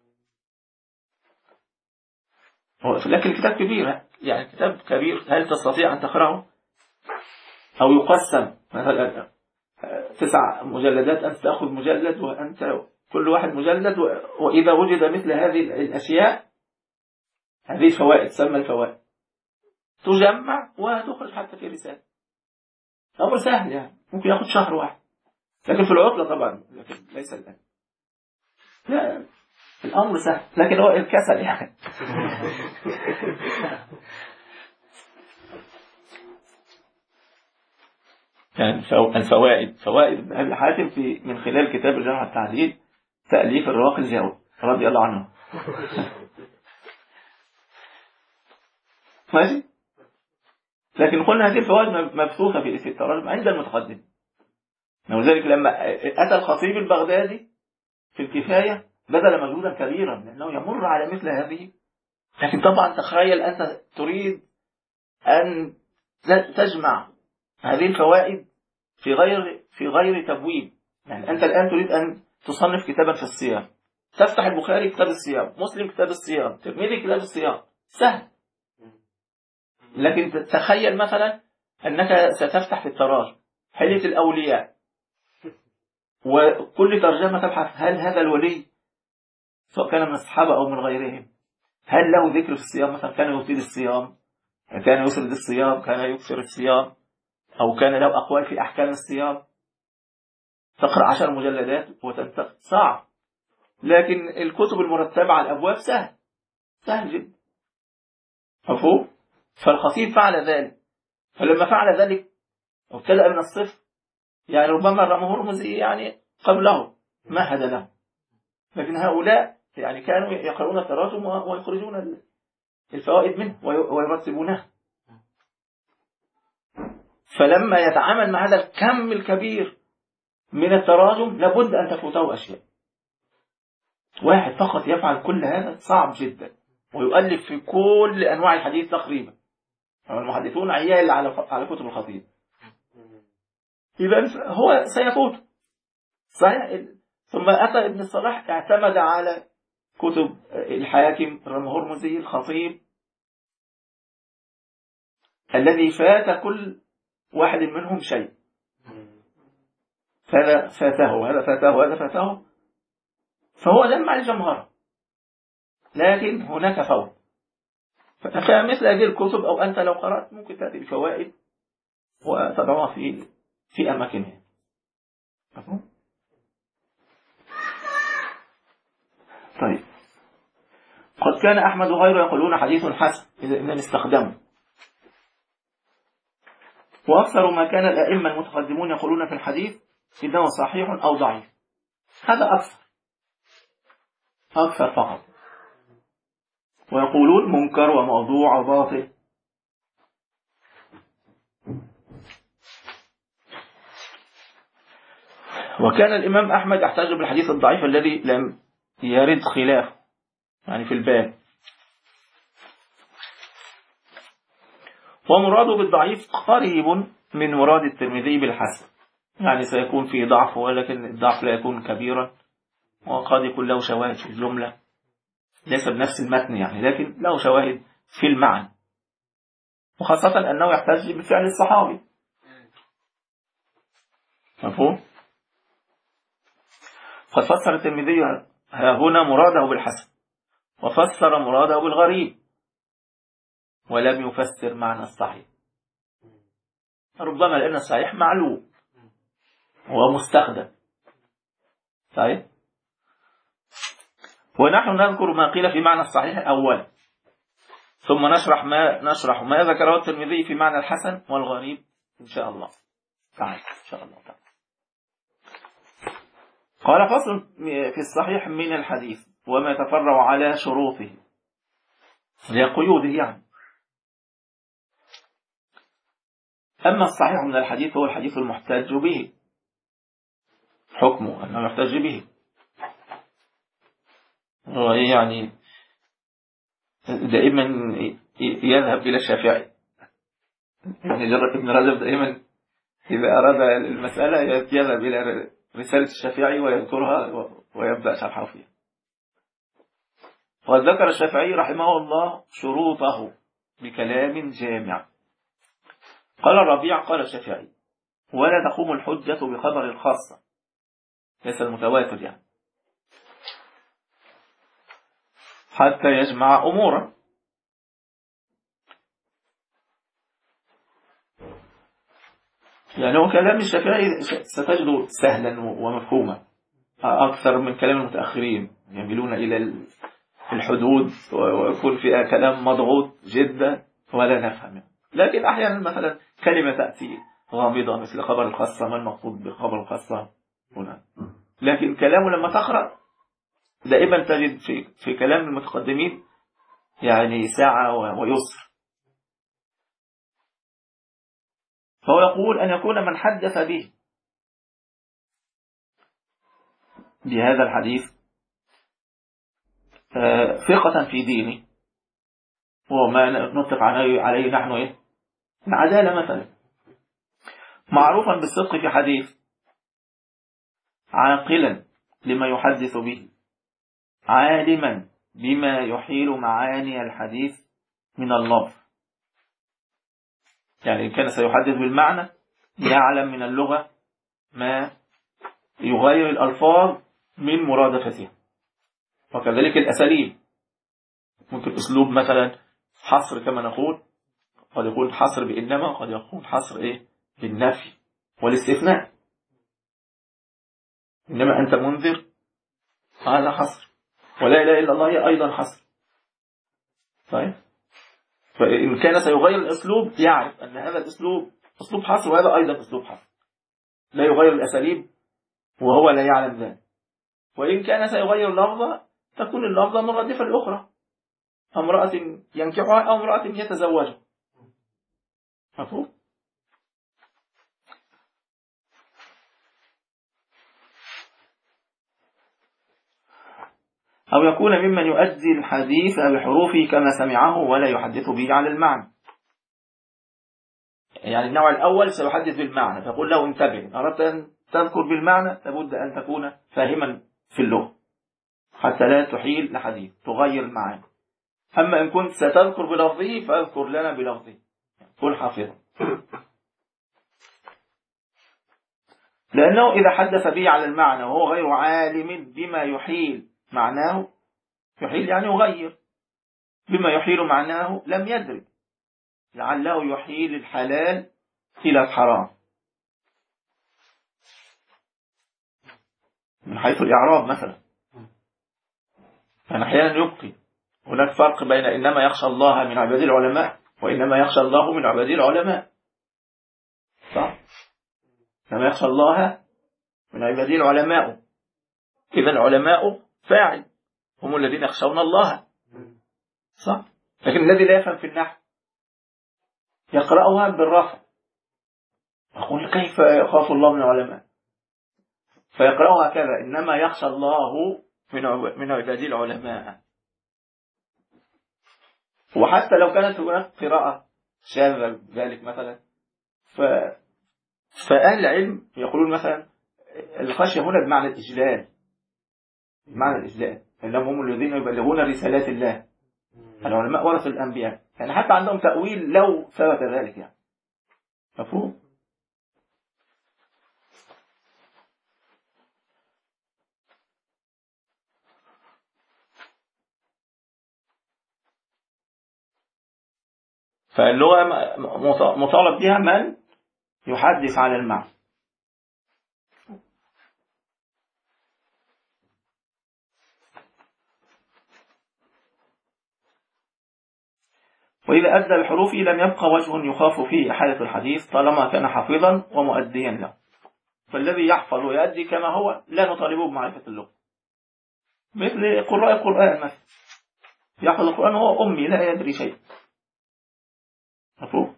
لكن الكتاب كبير، يعني كتاب كبير هل تستطيع أن تقرأه أو يقسم مثلا تسع مجلدات أنت تأخذ مجلد وأنت كل واحد مجلد، وإذا وجد مثل هذه الأشياء هذه الفوائد تسمى الفوائد تجمع وتخرج حتى في رسالة. أمر سهل يعني ممكن يأخذ شهر واحد، لكن في العطلة طبعا، لكن ليس الآن. لا الأمر سهل لكن هو الكسل يعني. يعني الفوائد فوائد أبي حاتم في من خلال كتاب الجرح والتعديل تأليف الراقي الجواد رضي الله عنه. ماشي. لكن قلنا هذه الفوائد مبثوثة في التراجم عند المتقدم، ولذلك لما أتى الخطيب البغدادي في الكفاية بذل مجهودا كبيرا لأنه يمر على مثل هذه. لكن طبعا تخيل أنت تريد أن تجمع هذه الفوائد في غير في غير تبويب. يعني أنت الآن تريد أن تصنف كتابا في الصيام، تفتح البخاري كتاب الصيام، مسلم كتاب الصيام، ترمذي كتاب الصيام، سهل. لكن تخيل مثلا أنك ستفتح في التراجم حلية الأولياء وكل ترجمة تبحث هل هذا الولي سواء كان من الصحابة أو من غيرهم هل له ذكر في الصيام، مثلا كان يطيل الصيام، كان يسرد الصيام، كان يكثر الصيام، أو كان له أقوال في أحكام الصيام. تقرأ عشر مجلدات وتنتقل صعب. لكن الكتب المرتبة على الأبواب سهل سهل جدا. مفهوم؟ فالخطيب فعل ذلك، فلما فعل ذلك ابتدأ من الصفر. يعني ربما الرمهرمزي يعني قبله مهد له، لكن هؤلاء يعني كانوا يقرؤون التراجم ويخرجون الفوائد منه ويرتبونها. فلما يتعامل مع هذا الكم الكبير من التراجم لابد أن تفوته أشياء. واحد فقط يفعل كل هذا صعب جدا، ويؤلف في كل أنواع الحديث تقريبا. المحدثون عيال على على كتب الخطيب، إذن هو سيفوت صحيح. ثم أتى ابن الصلاح اعتمد على كتب الحاكم، الرمهرمزي، الخطيب، الذي فات كل واحد منهم شيء. هذا فاته وهذا فاته وهذا فاته، فهو جمع الجمهرة، لكن هناك فوت. فمثل هذه الكتب أو أنت لو قرأت ممكن تأتي الفوائد وتضعها في في أماكنها. قد كان أحمد وغيره يقولون حديث حسن إذا إنهم استخدموا. وأكثر ما كان الأئمة المتقدمون يقولون في الحديث إنه صحيح أو ضعيف. هذا أكثر أكثر فقط. ويقولون منكر وموضوع وباطل. وكان الإمام أحمد يحتج بالحديث الضعيف الذي لم يرد خلافه يعني في الباب. ومراده بالضعيف قريب من مراد الترمذي بالحسن، يعني سيكون فيه ضعف ولكن الضعف لا يكون كبيرا، وقد يكون له شواهد في الجملة ليس بنفس المتن يعني، لكن له شواهد في المعنى، وخاصة أنه يحتج بفعل الصحابي. مفهوم؟ قد فسر الترمذي ها هنا مراده بالحسن، وفسر مراده بالغريب، ولم يفسر معنى الصحيح، ربما لأن الصحيح معلوم ومستخدم. صحيح؟ ونحن نذكر ما قيل في معنى الصحيح أولا، ثم نشرح ما نشرح ما ذكره الترمذي في معنى الحسن والغريب إن شاء الله تعالى. إن شاء الله تعالى. قال فصل في الصحيح من الحديث وما يتفرع على شروطه لقيوده يعني. أما الصحيح من الحديث هو الحديث المحتج به، حكمه أنه يحتج به، هو يعني دائما يذهب إلى الشافعي. يعني ابن رجب دائما إذا أراد المسألة يذهب إلى رسالة الشافعي ويذكرها ويبدأ شرحها فيها. وذكر الشافعي رحمه الله شروطه بكلام جامع. قال الربيع قال الشافعي: ولا تقوم الحجة بخبر الخاصة، ليس المتواتر يعني، حتى يجمع أمورا. يعني هو كلام الشافعي ستجده سهلا ومفهوما أكثر من كلام المتأخرين يميلون إلى الحدود ويكون فيها كلام مضغوط جدا ولا نفهم. لكن أحيانا مثلا كلمة تأتي غامضة مثل خبر الخاصة، ما المقصود بخبر الخاصة هنا؟ لكن كلامه لما تقرأ دائما تجد في, في كلام المتقدمين يعني سعة ويسر. فهو يقول أن يكون من حدث به بهذا الحديث ثقة في دينه، وما نطلق عليه نحن إيه؟ العدالة مثلا، معروفا بالصدق في حديث، عاقلا لما يحدث به، عالما بما يحيل معاني الحديث من اللفظ. يعني إن كان سيحدث بالمعنى يعلم من اللغة ما يغير الألفاظ من مرادفتها. وكذلك الأساليب، ممكن أسلوب مثلا حصر كما نقول، قد يكون حصر بإنما، قد يكون حصر إيه؟ بالنفي والاستثناء. إنما أنت منذر هذا حصر، ولا إله إلا الله هي أيضا حصر. طيب، فإن كان سيغير الأسلوب يعرف أن هذا الأسلوب أسلوب حصر وهذا أيضا أسلوب حصر، لا يغير الأساليب وهو لا يعلم ذلك. وإن كان سيغير اللفظة تكون اللفظة مرادفة للأخرى، امرأة ينكحها أو امرأة يتزوجها. مفهوم؟ أو يكون ممن يؤدي الحديث بحروفه كما سمعه ولا يحدث به على المعنى. يعني النوع الأول سيحدث بالمعنى، تقول له انتبه، أردت أن تذكر بالمعنى لابد أن تكون فاهما في اللغة حتى لا تحيل لحديث تغير المعاني. أما إن كنت ستذكر بلفظه فاذكر لنا بلفظه، كن حافظا. لأنه إذا حدث به على المعنى وهو غير عالم بما يحيل معناه، يحيل يعني يغير، بما يحيل معناه لم يدرك، لعله يحيل الحلال إلى الحرام من حيث الإعراب مثلا. يعني أحيانا يبقي هناك فرق بين إنما يخشى الله من عباد العلماء وإنما يخشى الله من عباد العلماء. صح؟ إنما يخشى الله من عباد العلماء، إذا العلماء فاعل، هم الذين يخشون الله. صح؟ لكن الذي لا يفهم في النحو يقرأها بالرفع، يقول كيف يخاف الله من العلماء، فيقرأها هكذا إنما يخشى الله من عباد العلماء. وحتى لو كانت هناك قراءة شاذة ذلك مثلا، ف... فأهل العلم يقولون مثلا الخشية هنا بمعنى الإجلال، بمعنى الإجلال، إنهم هم الذين يبلغون رسالات الله. العلماء ورثوا الأنبياء، يعني حتى عندهم تأويل لو ثبت ذلك، يعني مفهوم؟ فاللغة مطالب بها من يحدث على المعنى. وإذا أدى الحروف لم يبقى وجه يخاف فيه حالة الحديث طالما كان حافظا ومؤديا له. فالذي يحفظ ويؤدي كما هو لا نطالبه بمعرفة اللغة، مثل قراء القرآن مثلا، يحفظ القرآن وهو أمي لا يدري شيء. مفهوم؟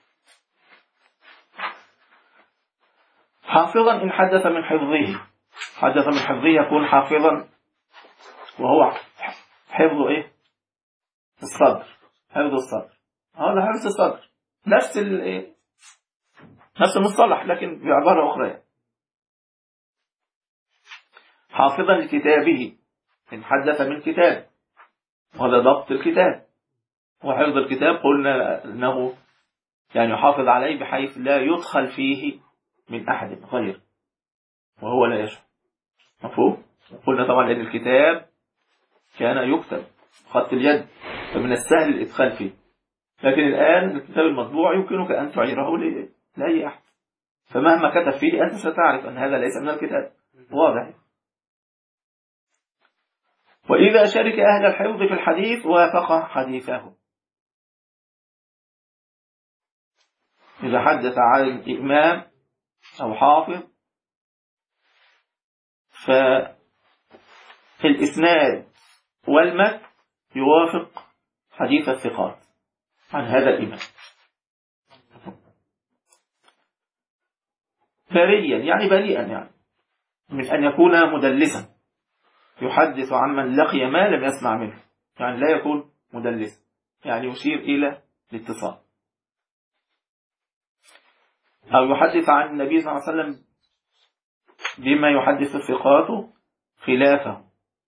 حافظا إن حدث من حفظه، حدث من حفظه يكون حافظا وهو حفظ إيه؟ الصدر، حفظ الصدر، هذا حفظ الصدر نفس ال نفس المصطلح لكن بعبارة أخرى. حافظا لكتابه إن حدث من كتاب، وهذا ضبط الكتاب. وحفظ الكتاب قلنا أنه يعني يحافظ عليه بحيث لا يدخل فيه من أحد غير وهو لا يشعر. مفهوم؟ قلنا طبعا أن الكتاب كان يكتب خط اليد فمن السهل الإدخال فيه، لكن الآن الكتاب المطبوع يمكنك أن تعيره لأي أحد، فمهما كتب فيه أنت ستعرف أن هذا ليس من الكتاب، واضح. وإذا شارك أهل الحفظ في الحديث وافق حديثه، إذا حدث عن إمام أو حافظ ففي الإسناد والمتن يوافق حديث الثقات عن هذا الإمام. بريا يعني بريئا، يعني من أن يكون مدلسا يحدث عن من لقي ما لم يسمع منه، يعني لا يكون مدلسا، يعني يشير إلى الاتصال. أو يحدث عن النبي صلى الله عليه وسلم بما يحدث الثقات خلافه،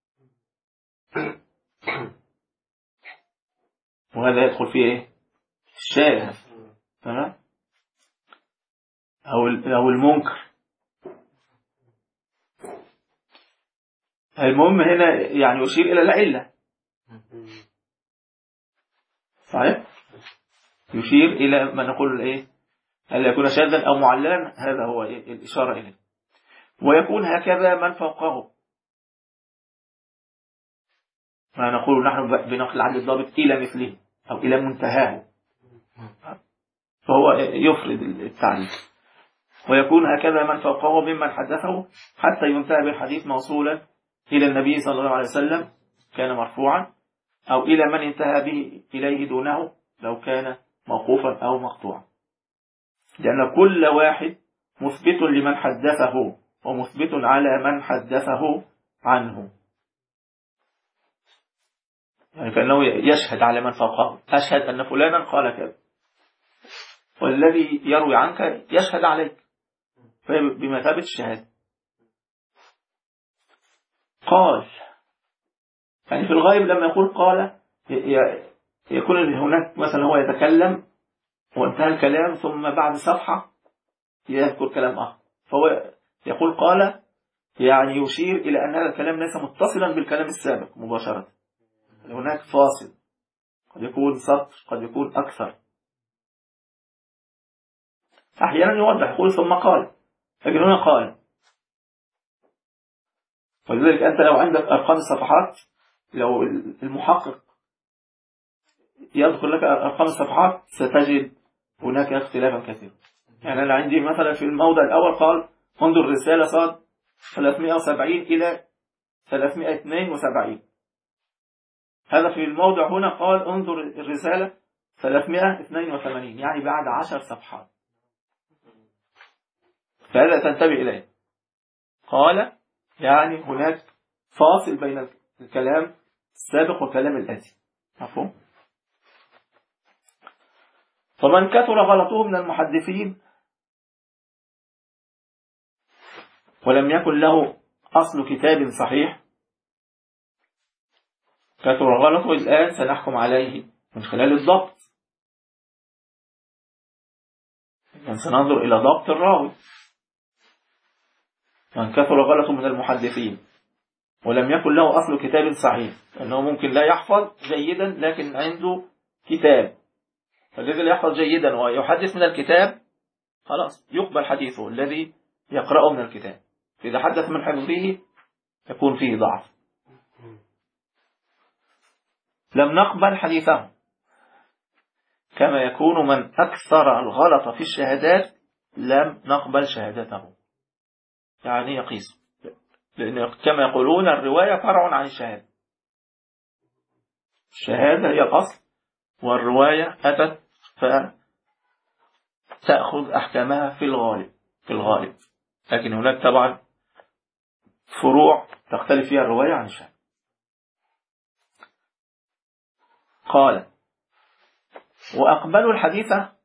وهذا يدخل فيه إيه؟ الشاذ، تمام؟ أو أو المنكر. المهم هنا يعني يشير إلى العلة، صحيح؟ يشير إلى ما نقول إيه؟ هل يكون شاذا أو معللا، هذا هو إيه؟ الإشارة إليه. ويكون هكذا من فوقه، ما نقول نحن بنقل عن الضابط إلى مثله أو إلى منتهاه، فهو يفرد التعريف. ويكون هكذا من فوقه ممن حدثه حتى ينتهي بالحديث موصولا إلى النبي صلى الله عليه وسلم كان مرفوعا، أو إلى من انتهى به إليه دونه لو كان موقوفا أو مقطوعا، لأن كل واحد مثبت لمن حدثه ومثبت على من حدثه عنه. يعني كأنه يشهد على من فوقه، أشهد أن فلانا قال كذا، والذي يروي عنك يشهد عليك بمثابة الشهادة. قال يعني في الغالب لما يقول قال يكون هناك مثلا هو يتكلم وانتهى الكلام ثم بعد صفحة يذكر كلام آخر، فهو يقول قال يعني يشير إلى أن هذا الكلام ليس متصلا بالكلام السابق مباشرة، هناك فاصل، قد يكون سطر قد يكون أكثر. أحيانا يوضح يقول ثم قال، لكن هنا قال. ولذلك أنت لو عندك أرقام الصفحات، لو المحقق يذكر لك أرقام الصفحات ستجد هناك اختلافا كثيرا. يعني أنا عندي مثلا في الموضع الأول قال انظر الرسالة صاد ثلاثمائة وسبعين إلى ثلاثمائة واثنين وسبعين. هذا في الموضع هنا قال انظر الرسالة ثلاثمائة واثنين وثمانين، يعني بعد عشر صفحات. فهذا تنتبه إليه. قال يعني هناك فاصل بين الكلام السابق والكلام الآتي. مفهوم؟ فمن كثر غلطه من المحدثين ولم يكن له أصل كتاب صحيح، كثر غلطه الآن سنحكم عليه من خلال الضبط، يعني سننظر إلى ضبط الراوي. من كثر غلطه من المحدثين ولم يكن له أصل كتاب صحيح، لأنه ممكن لا يحفظ جيدا لكن عنده كتاب، فالذي لا يحفظ جيدا ويحدث من الكتاب خلاص يقبل حديثه الذي يقرأه من الكتاب. إذا حدث من حفظه يكون فيه ضعف، لم نقبل حديثه. كما يكون من أكثر الغلط في الشهادات لم نقبل شهادته، يعني يقيس، لأن كما يقولون الرواية فرع عن الشهادة. الشهادة هي الأصل والرواية أتت فتأخذ أحكامها في الغالب في الغالب لكن هناك طبعا فروع تختلف فيها الرواية عن الشهادة. قال وأقبلوا الحديث،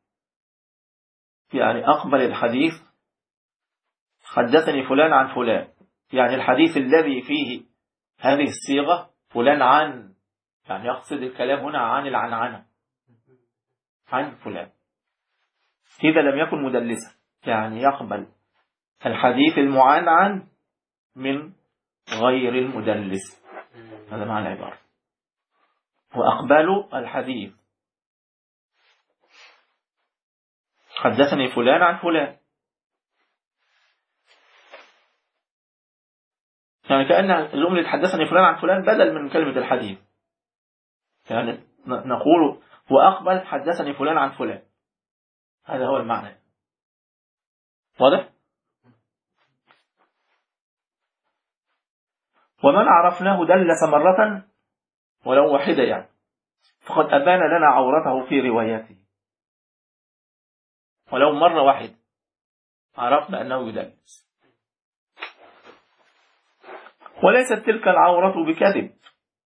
يعني أقبل الحديث حدثني فلان عن فلان، يعني الحديث الذي فيه هذه الصيغة فلان عن، يعني يقصد الكلام هنا عن العنعنة عن فلان، إذا لم يكن مدلسا، يعني يقبل الحديث المعنعن من غير المدلس. هذا معنى العبارة. وأقبلوا الحديث حدثني فلان عن فلان، يعني كأن جملة حدثني فلان عن فلان بدل من كلمة الحديث، يعني نقول وأقبل حدثني فلان عن فلان، هذا هو المعنى. واضح؟ ومن عرفناه دلس مرة ولو واحدة، يعني فقد أبان لنا عورته في رواياته، ولو مرة واحدة عرفنا أنه يدلس. وليست تلك العورة بكذب،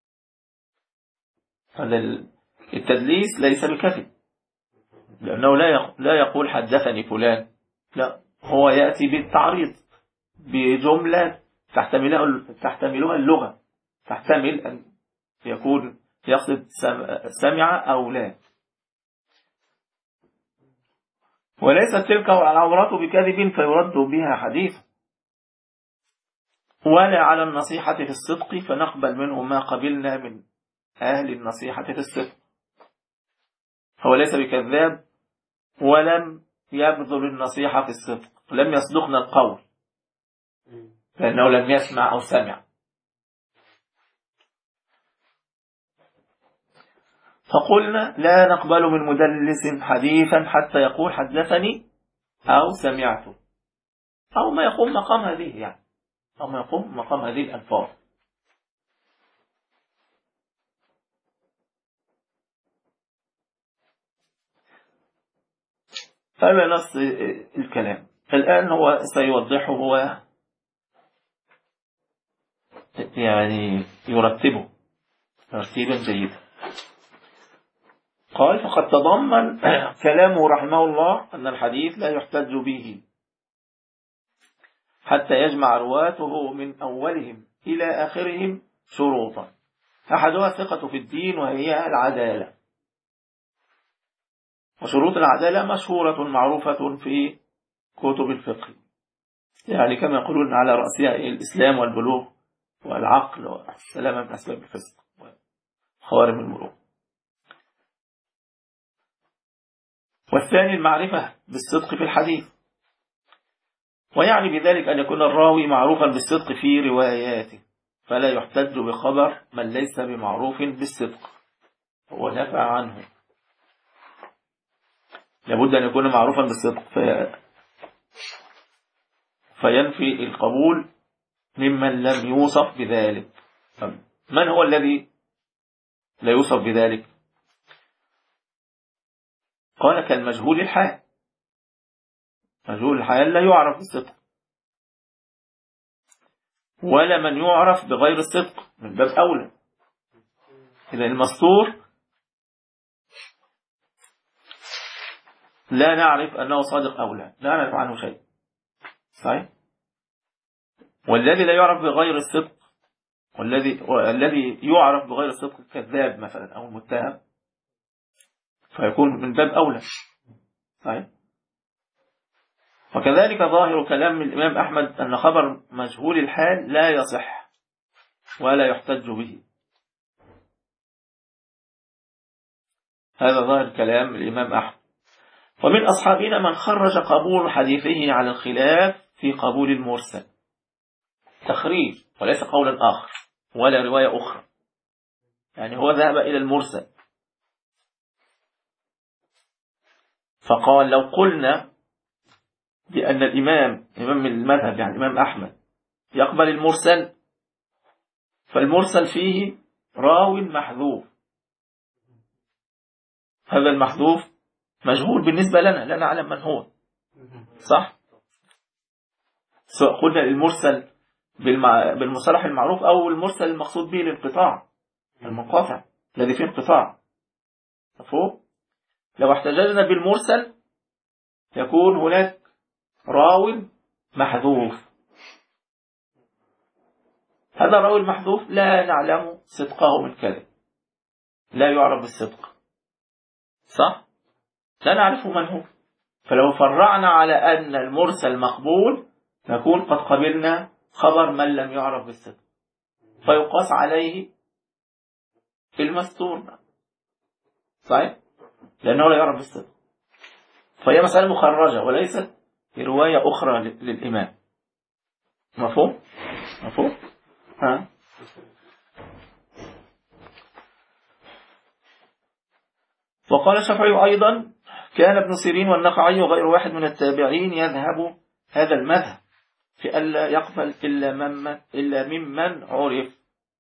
هذا التدليس ليس بكذب، لأنه لا يقول حدثني فلان، لا، هو يأتي بالتعريض بجملة تحتملها اللغة، تحتمل أن يكون يقصد سمع أو لا. وليست تلك العورات بكذب فيرد بها حديث، ولا على النصيحة في الصدق فنقبل منه ما قبلنا من أهل النصيحة في الصدق. هو ليس بكذاب ولم يبذل النصيحة في الصدق، لم يصدقنا القول لأنه لم يسمع أو سمع. فقلنا لا نقبل من مدلس حديثا حتى يقول حدثني أو سمعته، أو ما يقوم مقام هذه، يعني أو ما يقوم مقام هذه الألفاظ. هذا نص الكلام. الآن هو سيوضحه، هو يعني يرتبه ترتيبا جيدا. قال فقد تضمن كلامه رحمه الله أن الحديث لا يحتج به حتى يجمع رواته من أولهم إلى آخرهم شروطا، أحدها الثقة في الدين وهي العدالة. وشروط العدالة مشهورة معروفة في كتب الفقه، يعني كما يقولون على رأسها الإسلام والبلوغ والعقل والسلامة من أسباب الفسق وخوارم المروءة. والثاني المعرفة بالصدق في الحديث، ويعني بذلك أن يكون الراوي معروفا بالصدق في رواياته، فلا يحتج بخبر من ليس بمعروف بالصدق. هو نفى عنه، لابد أن يكون معروفا بالصدق في فينفي القبول ممن لم يوصف بذلك. من هو الذي لا يوصف بذلك؟ قال كالمجهول الحال. مجهول الحال لا يعرف بالصدق، ولا من يعرف بغير الصدق من باب أولى. إذا المستور لا نعرف أنه صادق أو لا، لا نعرف عنه شيء، صحيح؟ والذي لا يعرف بغير الصدق، والذي والذي يعرف بغير الصدق الكذاب مثلا أو المتهم، فيكون من باب أولى، صحيح؟ وكذلك ظاهر كلام الإمام أحمد أن خبر مجهول الحال لا يصح ولا يحتج به. هذا ظاهر كلام الإمام أحمد. ومن أصحابنا من خرج قبول حديثه على الخلاف في قبول المرسل، تخريج وليس قولا آخر ولا رواية أخرى، يعني هو ذهب إلى المرسل فقال لو قلنا بأن الإمام إمام المذهب يعني الإمام أحمد يقبل المرسل، فالمرسل فيه راو محذوف، هذا المحذوف مجهول بالنسبة لنا، لا نعلم من هو، صح؟ سواء قلنا المرسل بالمصطلح المعروف أو المرسل المقصود به الانقطاع المنقطع الذي فيه انقطاع، مفهوم؟ لو احتججنا بالمرسل يكون هناك راو محذوف، هذا الراوي المحذوف لا نعلم صدقه من كذب، لا يعرف بالصدق، صح؟ لا نعرف من هو. فلو فرعنا على أن المرسل مقبول نكون قد قبلنا خبر من لم يعرف بالصدق، فيقاس عليه المستور، صحيح؟ لأنه لا يعرف بالصدق، فهي مسألة مخرجة وليست رواية أخرى للإمام، مفهوم؟ مفهوم؟ ها؟ وقال الشافعي أيضا كان ابن سيرين والنخعي وغير واحد من التابعين يذهب هذا المذهب في ألا يقبل إلا ممن, إلا ممن عرف.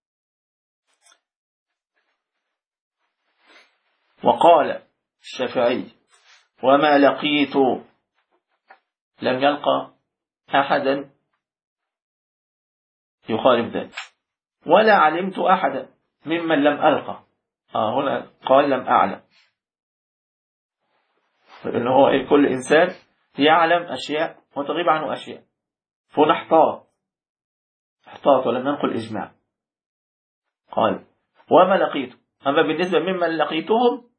وقال الشافعي وما لقيت لم يلقى أحدا يخالف ذلك، ولا علمت أحدا ممن لم ألقى. آه هنا قال لم أعلم، لأنه هو كل إنسان يعلم أشياء وتغيب عنه أشياء، فهنا احتاط احتاط ولم ننقل إجماع. قال وما لقيت، أما بالنسبة ممن لقيتهم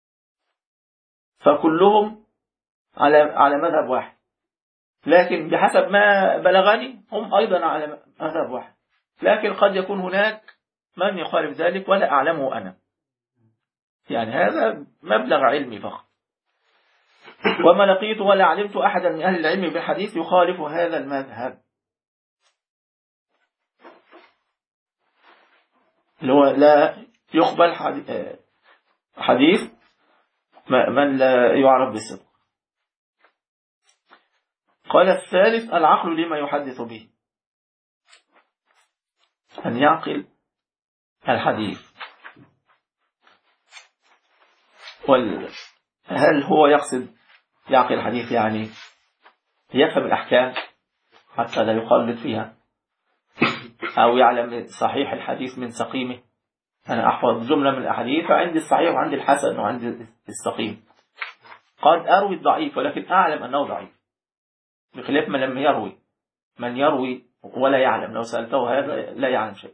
فكلهم على على مذهب واحد، لكن بحسب ما بلغني هم أيضا على مذهب واحد، لكن قد يكون هناك من يخالف ذلك ولا أعلمه أنا، يعني هذا مبلغ علمي فقط. وما لقيت ولا علمت أحدا من أهل العلم بالحديث يخالف هذا المذهب، اللي هو لا يقبل حديث من لا يعرف بالصدق. قال الثالث العقل لما يحدث به، أن يعقل الحديث. هل هو يقصد يعقل الحديث يعني يفهم الأحكام حتى لا يخلط فيها، أو يعلم صحيح الحديث من سقيمه؟ أنا أحفظ جملة من الأحاديث فعندي الصحيح وعندي الحسن وعندي السقيم، قد أروي الضعيف ولكن أعلم أنه ضعيف، بخلاف من لم يروي، من يروي ولا يعلم، لو سألته هذا لا يعلم شيء.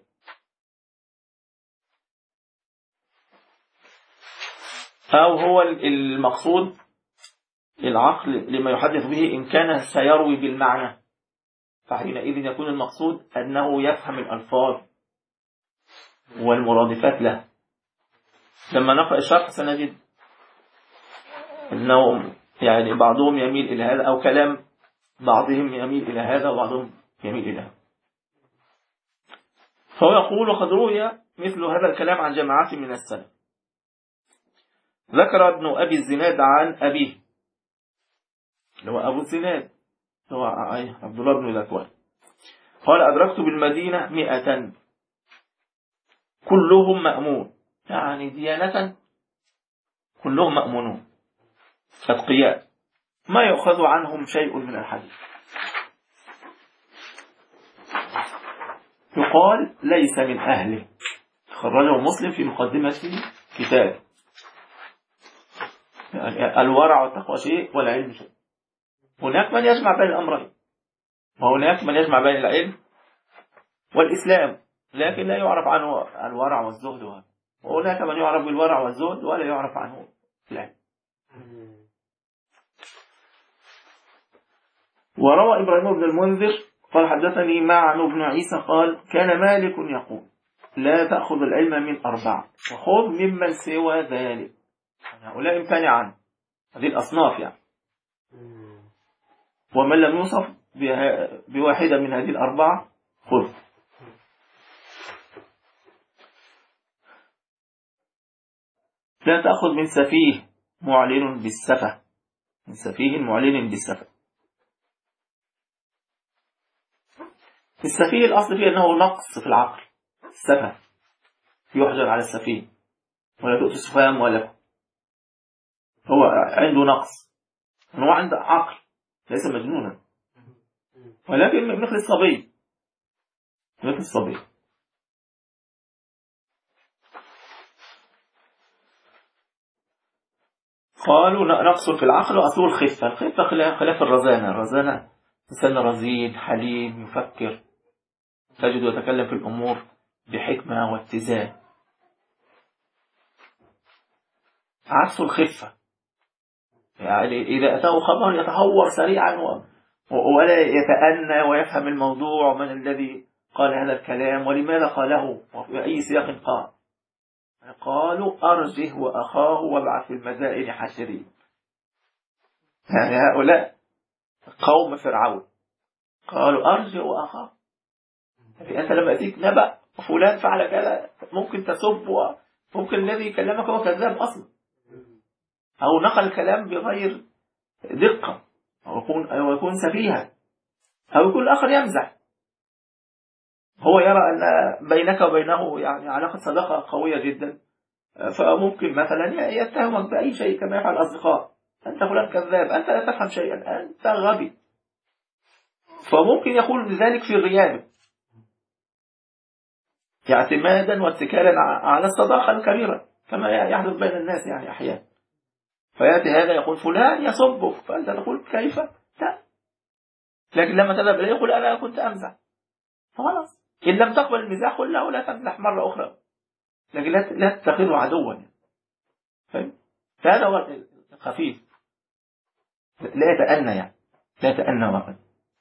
أو هو المقصود العقل لما يحدث به إن كان سيروي بالمعنى، فحينئذ يكون المقصود أنه يفهم الألفاظ والمرادفات له. لما نقرأ الشرح سنجد أنه يعني بعضهم يميل إلى هذا، أو كلام بعضهم يميل إلى هذا وبعضهم يميل إلى هذا. فهو يقول وقد روي مثل هذا الكلام عن جماعات من السلف، ذكر ابن أبي الزناد عن أبيه اللي هو أبو الزناد هو عبد الله بن ذكوان قال أدركت بالمدينة مئة كلهم مأمون، يعني ديانة كلهم مأمونون أتقياء ما يؤخذ عنهم شيء من الحديث. يقال ليس من أهله، خرجه مسلم في مقدمة كتاب. يعني الورع والتقوى شيء والعلم شيء. هناك من يجمع بين الأمرين، وهناك من يجمع بين العلم والإسلام، لكن لا يعرف عنه الورع والزهد، وهناك من يعرف بالورع والزهد ولا يعرف عنه العلم. وروى إبراهيم بن المنذر قال حدثني معن بن عيسى قال كان مالك يقول لا تأخذ العلم من أربعة وخذ ممن سوى ذلك، هؤلاء امتنع عنه، هذه الأصناف يعني. ومن لم يوصف بواحدة من هذه الأربعة خذ. لا تأخذ من سفيه معلن بالسفة، من سفيه معلن بالسفة. السفيه الأصل فيه أنه نقص في العقل، السفة يحجر على السفيه ولا تؤتي السفهاء ولا هو عنده نقص، هو عنده عقل ليس مجنونا، ولكن مثل الصبي، مثل الصبي. قالوا نقص في العقل وأصول الخفة، الخفة خلاف الرزانة، الرزانة إنسان رزين حليم يفكر، تجد يتكلم في الأمور بحكمة واتزان، عكس الخفة. يعني إذا أتاه خبر يتهور سريعا ولا يتأنى ويفهم الموضوع ومن الذي قال هذا الكلام ولماذا قاله وفي أي سياق قال. قالوا أرجه وأخاه وابعث في المدائن حاشرين، يعني هؤلاء قوم فرعون قالوا أرجه وأخاه. يعني أنت لما أتيك نبأ فلان فعل كذا ممكن تسب، وممكن الذي كلمك هو كذاب أصلا، أو نقل الكلام بغير دقة، أو يكون, أو يكون سفيها، أو يكون الآخر يمزح، هو يرى أن بينك وبينه يعني علاقة صداقة قوية جدا، فممكن مثلا يتهمك بأي شيء كما يفعل الأصدقاء، أنت فلان كذاب، أنت لا تفهم شيئا، أنت غبي، فممكن يقول بذلك في غيابه اعتمادا واتكالا على الصداقة الكبيرة كما يحدث بين الناس يعني أحيانا. فيأتي هذا يقول فلان يصبك، فأنت تقول كيف؟ لا، لكن لما تذهب إليه يقول أنا كنت أمزح، خلاص إن لم تقبل المزاح قل له لا تمزح مرة أخرى، لكن لا تتخذه عدوا. فهذا هو الخفيف، لا يتأنى يعني لا يتأنى وقت.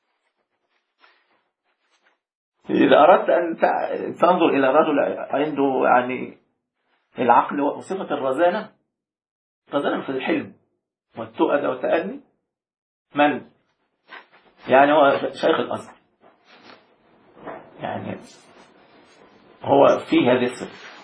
إذا أردت أن تنظر إلى رجل عنده يعني العقل وصفة الرزانة، رزانة في الحلم والتؤدى والتأني، من يعني هو شيخ الأزهر، يعني هو في هذه الصفة.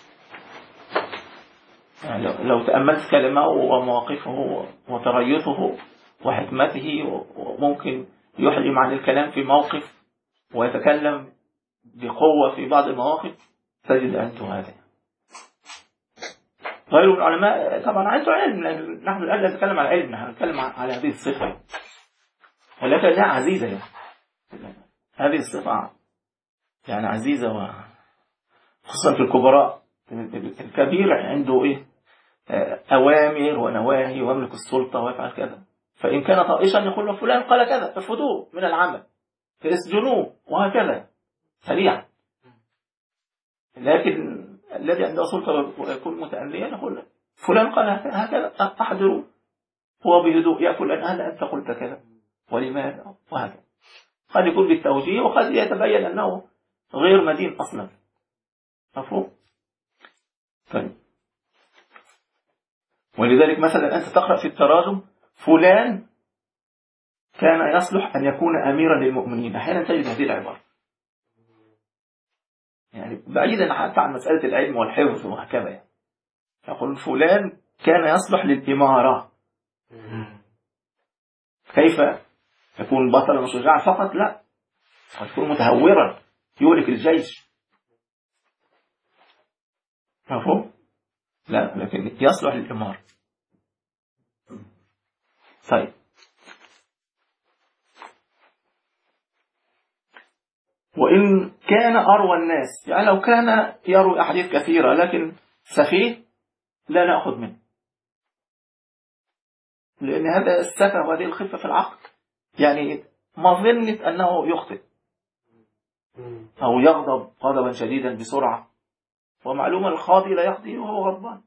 يعني لو تأملت كلمه ومواقفه وتريثه وحكمته، وممكن يحجم عن الكلام في موقف ويتكلم بقوة في بعض المواقف، تجد عنده هذا. غير العلماء طبعا عنده علم، لأن نحن الآن لا نتكلم على علم، نحن نتكلم على هذه الصفة، ولكنها عزيزة يعني. هذه الصفة يعني عزيزة، وخصوصا في الكبراء. الكبير عنده إيه؟ أوامر ونواهي ويملك السلطة ويفعل كذا، فإن كان طائشا يقول له فلان قال كذا ارفضوه من العمل فاسجنوه وهكذا سريعا. لكن الذي عنده سلطة ويكون متأنيا يقول فلان قال هكذا أحضروا، هو بهدوء يا فلان هل أنت قلت كذا ولماذا وهكذا. قد يكون بالتوجيه وقد يتبين أنه غير مدين أصلا، مفهوم؟ طيب، ولذلك مثلا أنت تقرأ في التراجم فلان كان يصلح أن يكون أميرا للمؤمنين، أحيانا تجد هذه العبارة، يعني بعيدا حتى عن مسألة العلم والحفظ وهكذا، يعني يقول فلان كان يصلح للإمارة. كيف يكون بطلا وشجاعا فقط؟ لا، يكون متهورا يهلك الجيش، مفهوم؟ لا، لكن يصلح للإمارة. طيب، وإن كان أروى الناس، يعني لو كان يروي أحاديث كثيرة لكن سفيه لا نأخذ منه، لأن هذا السفه وهذه الخفة في العقل، يعني مظنة أنه يخطئ أو يغضب غضبا شديدا بسرعة، ومعلومة الخاطئ لا يقضي وهو غضبان.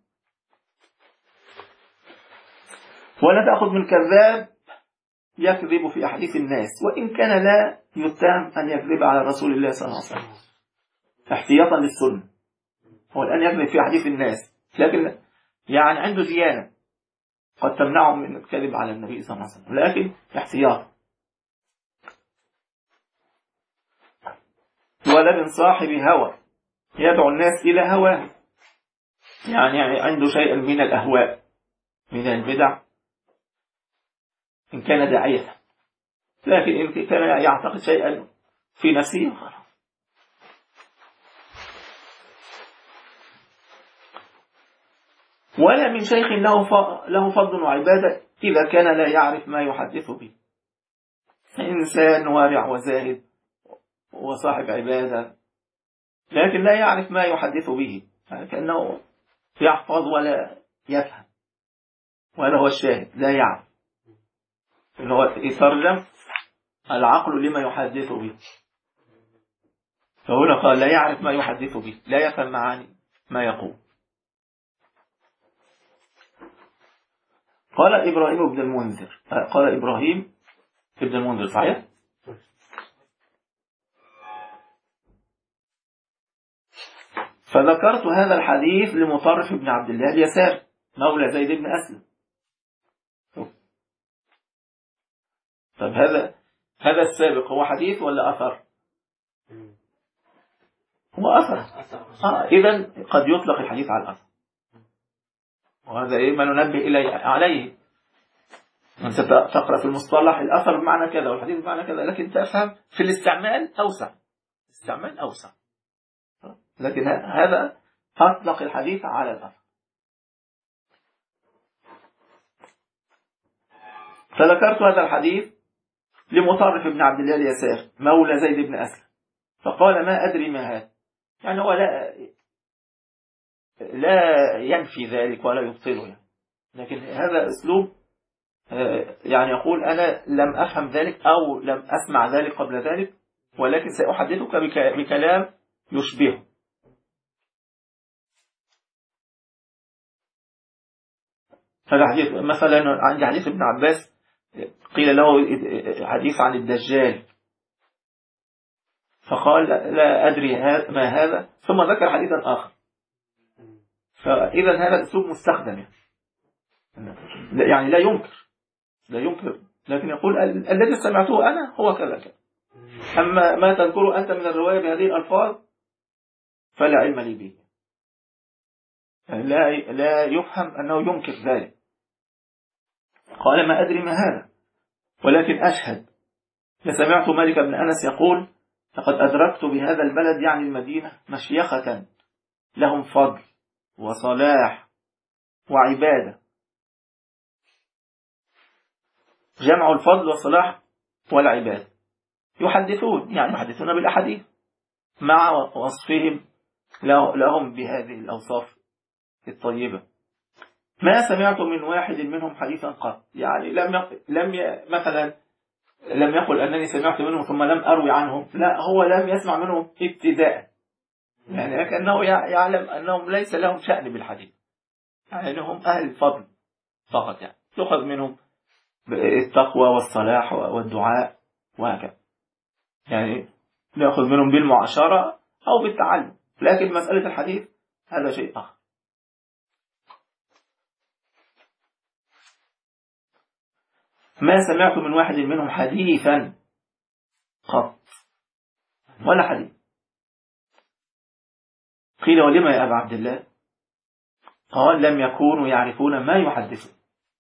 ولا تأخذ من كذاب يكذب في أحاديث الناس، وإن كان لا يتهم أن يكذب على رسول الله صلى الله عليه وسلم احتياطا للسنة. هو الآن يكذب في أحاديث الناس، لكن يعني عنده ديانة قد تمنعه من الكذب على النبي صلى الله عليه وسلم، لكن احتياط. ولا من صاحب هوى يدعو الناس إلى هواه، يعني عنده شيء من الأهواء من البدع إن كان داعية، لكن إن كان يعتقد شيئا في نفسه خلاص. ولا من شيخ له فضل وعبادة إذا كان لا يعرف ما يحدث به. إنسان وارع وزاهد وصاحب عبادة لكن لا يعرف ما يحدث به، كأنه يحفظ ولا يفهم، وهذا هو الشاهد، لا يعرف، اللي هو يترجم العقل لما يحدث به. فهنا قال لا يعرف ما يحدث به، لا يفهم معاني ما يقول. قال إبراهيم بن المنذر، قال إبراهيم بن المنذر صحيح؟ فذكرت هذا الحديث لمطرف بن عبد الله اليسار مولى زيد بن أسلم. طيب هذا هذا السابق هو حديث ولا أثر؟ هو أثر. آه إذن قد يطلق الحديث على الأثر، وهذا إيه ما ننبه إليه عليه. أنت تقرأ في المصطلح الأثر بمعنى كذا والحديث بمعنى كذا، لكن تفهم في الاستعمال أوسع، الاستعمال أوسع، لكن هذا أطلق الحديث على الأثر. فذكرت هذا الحديث لمطرف بن عبد الله اليسار مولى زيد بن أسلم، فقال ما أدري ما هذا، يعني هو لا لا ينفي ذلك ولا يبطله يعني. لكن هذا أسلوب يعني يقول أنا لم أفهم ذلك أو لم أسمع ذلك قبل ذلك، ولكن سأحدثك بكلام يشبهه. هذا حديث مثلا عند حديث ابن عباس قيل له حديث عن الدجال، فقال لا أدري ما هذا، ثم ذكر حديثا آخر. فإذا هذا أسلوب مستخدم يعني. يعني لا ينكر لا ينكر لكن يقول الذي سمعته أنا هو كذا كذا، أما ما تذكره أنت من الرواية بهذه الألفاظ فلا علم لي به. يعني لا لا يفهم أنه ينكر ذلك. قال ما أدري ما هذا ولكن أشهد لسمعت مالك بن أنس يقول لقد أدركت بهذا البلد يعني المدينة مشيخة لهم فضل وصلاح وعبادة. جمع الفضل والصلاح والعبادة، يحدثون يعني يحدثون بالأحاديث مع وصفهم لهم بهذه الأوصاف الطيبة. ما سمعت من واحد منهم حديثا قط، يعني لم يق... لم ي... مثلا لم يقل أنني سمعت منهم ثم لم أروي عنهم، لا هو لم يسمع منهم ابتداء، يعني كأنه يعلم أنهم ليس لهم شأن بالحديث، يعني أنهم أهل الفضل فقط، يعني يأخذ منهم التقوى والصلاح والدعاء وهكذا، يعني نأخذ منهم بالمعاشرة أو بالتعلم، لكن مسألة الحديث هذا شيء آخر. ما سمعت من واحد منهم حديثا قط ولا حديث. قيل ولما يا أبا عبد الله؟ قال لم يكونوا يعرفون ما يحدثون.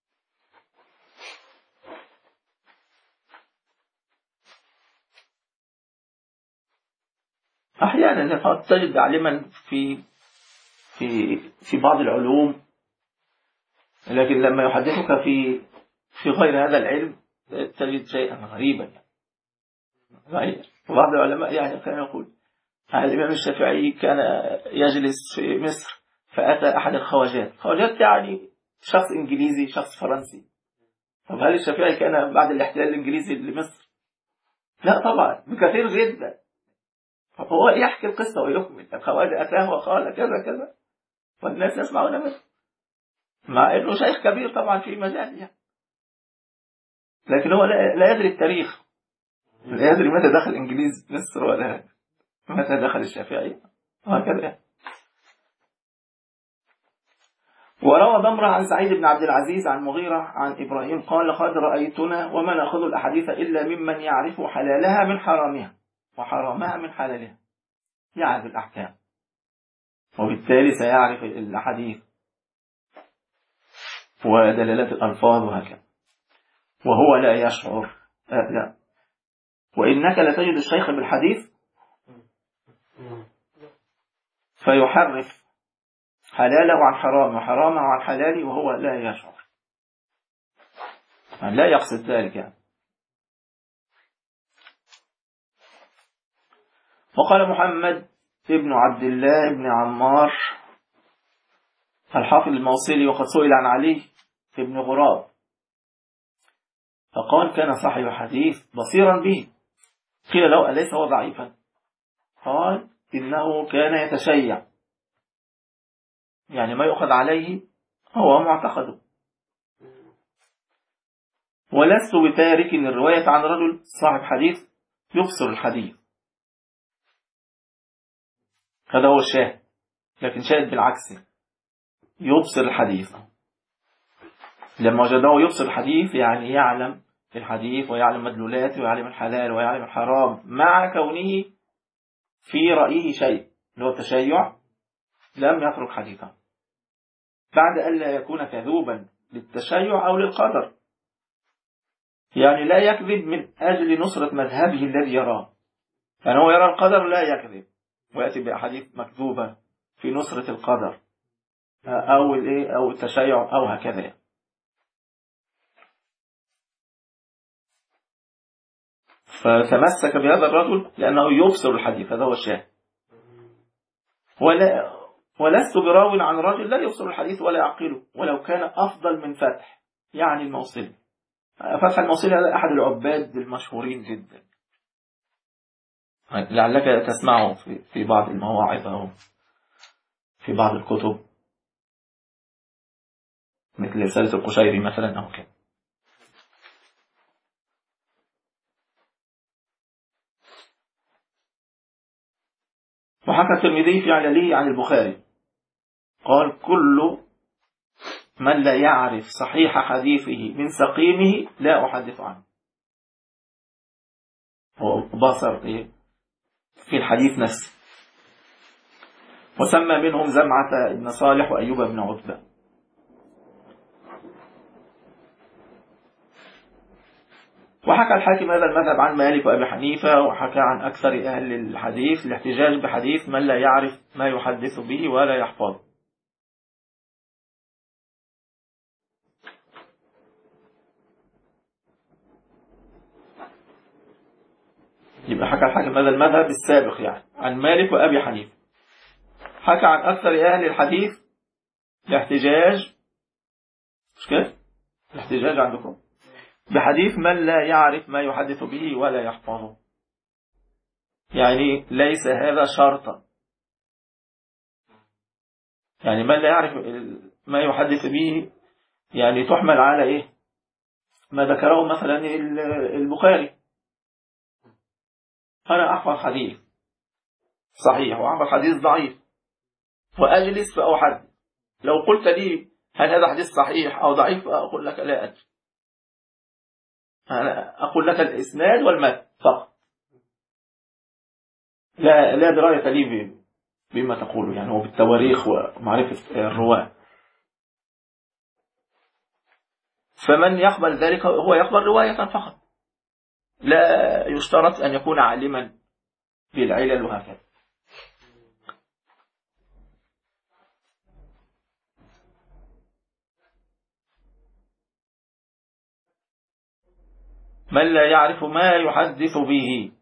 أحيانا قد تجد عالما في في في بعض العلوم، لكن لما يحدثك في في غير هذا العلم تجد شيئا غريبا. يعني بعض العلماء يعني كان يقول الإمام الشافعي كان يجلس في مصر فأتى أحد الخواجات. خواجات يعني شخص إنجليزي، شخص فرنسي. طب هل الشافعي كان بعد الاحتلال الإنجليزي لمصر؟ لا طبعا، بكثير جدا. هو يحكي القصة ويكمل. الخواجة أتاه وقال كذا كذا والناس يسمعون منه، مع أنه شيخ كبير طبعا في مجال يعني. لكن هو لا يدري التاريخ، لا يدري متى دخل الإنجليز مصر ولا متى دخل الشافعي وهكذا. وروى ضمرة عن سعيد بن عبد العزيز عن مغيرة عن إبراهيم قال لقد رأيتنا وما نأخذ الأحاديث إلا ممن يعرف حلالها من حرامها وحرامها من حلالها، يعرف الأحكام وبالتالي سيعرف الأحاديث ودلالات الألفاظ وهكذا، وهو لا يشعر. آه لا. وإنك لتجد الشيخ بالحديث فيحرف حلاله عن حرامه وحرامه عن حلاله وهو لا يشعر، يعني لا يقصد ذلك يعني. وقال محمد ابن عبد الله بن عمار الحافظ الموصلي وقد سئل عن علي ابن غراب فقال كان صاحب حديث بصيرا به، قيل له أليس هو ضعيفا؟ قال إنه كان يتشيع، يعني ما يؤخذ عليه هو معتقده. ولست بتارك الرواية عن رجل صاحب حديث يبصر الحديث، هذا هو الشاهد. لكن شاهد بالعكس، يبصر الحديث. لما وجده يبصر الحديث يعني يعلم الحديث ويعلم مدلولاته ويعلم الحلال ويعلم الحرام، مع كونه في رأيه شيء اللي هو التشيع، لم يترك حديثا بعد أن لا يكون كذوبا للتشيع أو للقدر. يعني لا يكذب من أجل نصرة مذهبه الذي يراه، يعني هو يرى القدر لا يكذب ويأتي بأحاديث مكذوبة في نصرة القدر أو الإيه أو التشيع أو هكذا. فتمسك بهذا الرجل لأنه يبصر الحديث، هذا هو الشاهد. ولا ولست براو عن رجل لا يبصر الحديث ولا يعقله ولو كان أفضل من فتح، يعني الموصلي. فتح الموصلي هذا أحد العباد المشهورين جدا، لعلك تسمعه في بعض المواعظ أو في بعض الكتب مثل رسالة القشيري مثلا أو كده. وحكى الترمذي في علله عن البخاري قال كل من لا يعرف صحيح حديثه من سقيمه لا أحدث عنه. هو بصر في الحديث نفسه. وسمى منهم زمعة بن صالح وأيوب بن عتبة. وحكى الحاكم هذا المذهب عن مالك وأبي حنيفة، وحكى عن أكثر أهل الحديث الاحتجاج بحديث من لا يعرف ما يحدث به ولا يحفظ. يبقى حكى الحاكم هذا المذهب السابق يعني عن مالك وأبي حنيفة. حكى عن أكثر أهل الحديث الاحتجاج، مش كده؟ الاحتجاج عندكم بحديث من لا يعرف ما يحدث به ولا يحفظه، يعني ليس هذا شرطا. يعني من لا يعرف ما يحدث به يعني تحمل على إيه؟ ما ذكره مثلا البخاري، أنا أحفظ حديث صحيح وأحفظ حديث ضعيف وأجلس فأحدث، لو قلت لي هل هذا حديث صحيح أو ضعيف أقول لك لا أدري، أنا أقول لك الإسناد والمتن فقط، لا لا دراية لي بما تقوله، يعني هو بالتواريخ ومعرفة الرواة. فمن يقبل ذلك هو يقبل رواية فقط، لا يشترط أن يكون عالما بالعلل وهكذا. من لا يعرف ما يحدث به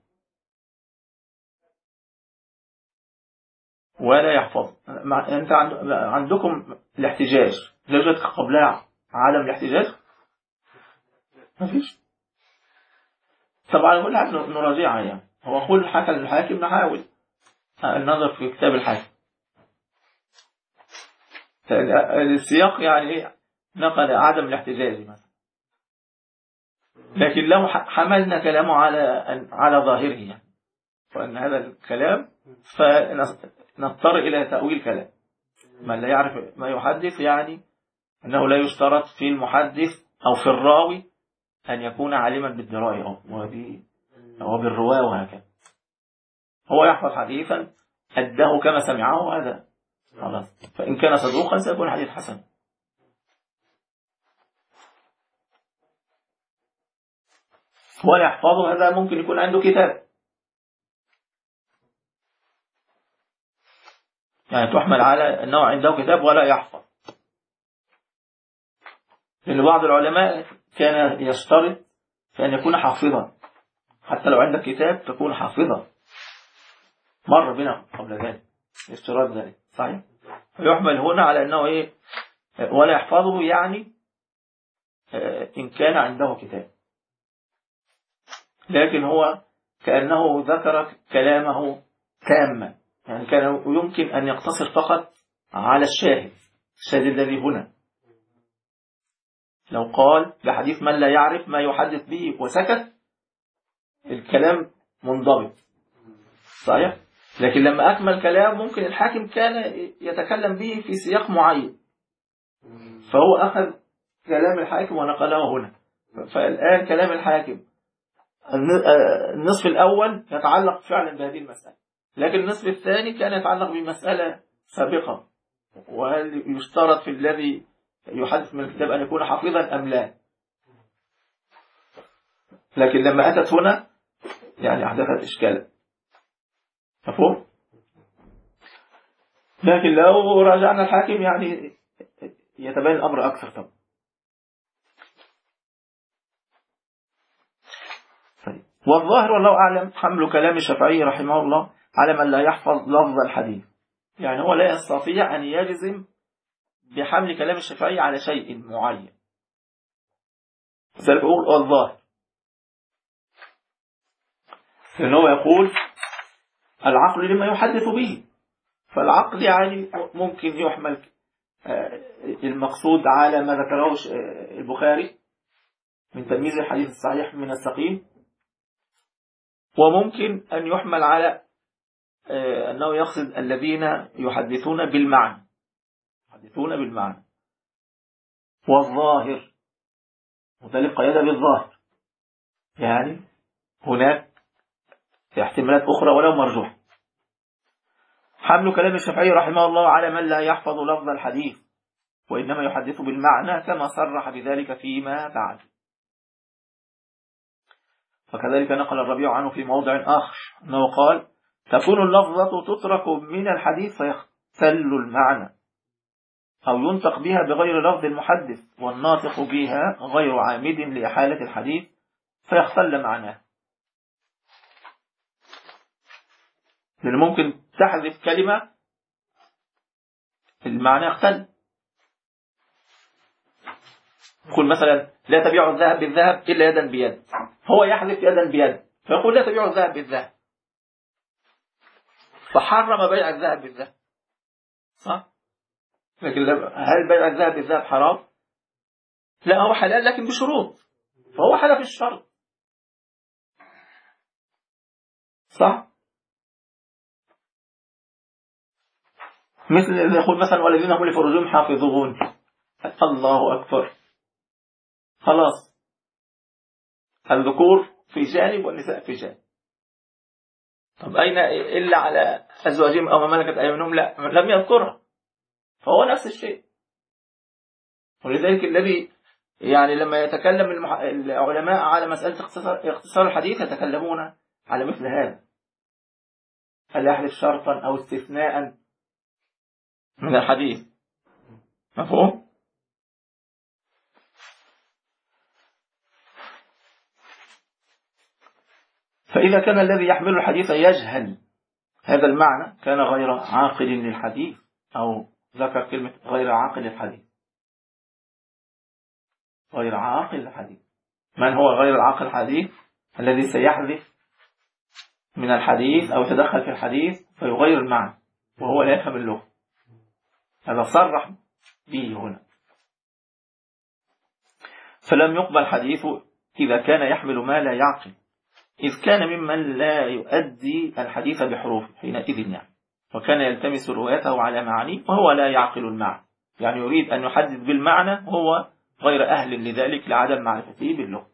ولا يحفظ. أنت عندكم الاحتجاج لا يوجد قبلها عدم الاحتجاج؟ ما فيش. طبعا كل حاجة نراجعها، يعني هو كل حكى الحاكم نحاول النظر في كتاب الحاكم. السياق يعني ايه؟ نقل عدم الاحتجاج مثلا، لكن لو حملنا كلامه على على ظاهره يعني وأن هذا الكلام، فنضطر إلى تأويل كلام. من لا يعرف ما يحدث يعني أنه لا يشترط في المحدث أو في الراوي أن يكون عالما بالدراية أو بالرواية وهكذا. هو يحفظ حديثا أداه كما سمعه هذا خلاص، فإن كان صدوقا سيكون حديث حسن. ولا يحفظه هذا ممكن يكون عنده كتاب، يعني تحمل على أنه عنده كتاب ولا يحفظ، لأن بعض العلماء كان يشترط في أن يكون حافظا، حتى لو عندك كتاب تكون حافظا. مر بنا قبل ذلك اشتراط ذلك صحيح. يحمل هنا على أنه إيه ولا يحفظه، يعني إن كان عنده كتاب، لكن هو كأنه ذكر كلامه تاما، يعني كان يمكن أن يقتصر فقط على الشاهد الشاهد الذي هنا. لو قال بحديث من لا يعرف ما يحدث به وسكت الكلام منضبط صحيح. لكن لما أكمل كلام ممكن الحاكم كان يتكلم به في سياق معين، فهو أخذ كلام الحاكم ونقله هنا. فالآن كلام الحاكم النصف الأول يتعلق فعلا بهذه المسألة، لكن النصف الثاني كان يتعلق بمسألة سابقة، وهل يشترط في الذي يحدث من الكتاب أن يكون حافظا أم لا. لكن لما أتت هنا يعني أحدثت إشكالا، مفهوم؟ لكن لو راجعنا الحاكم يعني يتبين الأمر أكثر طبعا. والظاهر والله أعلم حمل كلام الشافعي رحمه الله على من لا يحفظ لفظ الحديث، يعني هو لا يستطيع أن يجزم بحمل كلام الشافعي على شيء معين. ذلك يقول والظاهر، لأنه يقول العقل لما يحدث به، فالعقل يعني ممكن يحمل المقصود على ما ذكره البخاري من تمييز الحديث الصحيح من السقيم، وممكن أن يحمل على أنه يقصد الذين يحدثون بالمعنى يحدثون بالمعنى. والظاهر وذلك قيد بالظاهر، يعني هناك احتمالات أخرى ولو مرجوح. حمل كلام الشافعي رحمه الله على من لا يحفظ لفظ الحديث وإنما يحدث بالمعنى كما صرح بذلك فيما بعد. فكذلك نقل الربيع عنه في موضع آخر أنه قال تكون اللفظة تترك من الحديث فيختل المعنى، أو ينطق بها بغير لفظ المحدث والناطق بها غير عامد لإحالة الحديث فيختل معناه. لأن ممكن تحذف كلمة المعنى يختل. يقول مثلا لا تبيع الذهب بالذهب إلا يدا بيد، هو يحذف يدا بيد فيقول لا تبيع الذهب بالذهب، فحرم بيع الذهب بالذهب صح؟ لكن هل بيع الذهب بالذهب حرام؟ لا هو حلال لكن بشروط، فهو حلف الشرط صح؟ مثل يقول مثلا والذين هم لفروجهم حافظون، الله أكبر، خلاص الذكور في جانب والنساء في جانب. طب أين إلا على أزواجهم أو ما ملكت أيمانهم؟ لا لم يذكرها، فهو نفس الشيء. ولذلك الذي يعني لما يتكلم المح... العلماء على مسألة اختصار, اختصار الحديث يتكلمون على مثل هذا، هل يحدث شرطا أو استثناء من الحديث. مفهوم؟ فإذا كان الذي يحمل الحديث يجهل هذا المعنى كان غير عاقل للحديث، أو ذكر كلمة غير عاقل للحديث. غير عاقل للحديث، من هو غير العاقل الحديث؟ الذي سيحذف من الحديث أو يتدخل في الحديث فيغير المعنى وهو لا يفهم اللغة. هذا صرح به هنا. فلم يقبل حديثه إذا كان يحمل ما لا يعقل، إذ كان ممن لا يؤدي الحديث بحروف حينئذ يعني، وكان يلتمس روايته على معانيه وهو لا يعقل المعنى، يعني يريد أن يحدث بالمعنى وهو غير أهل لذلك لعدم معرفته باللغة.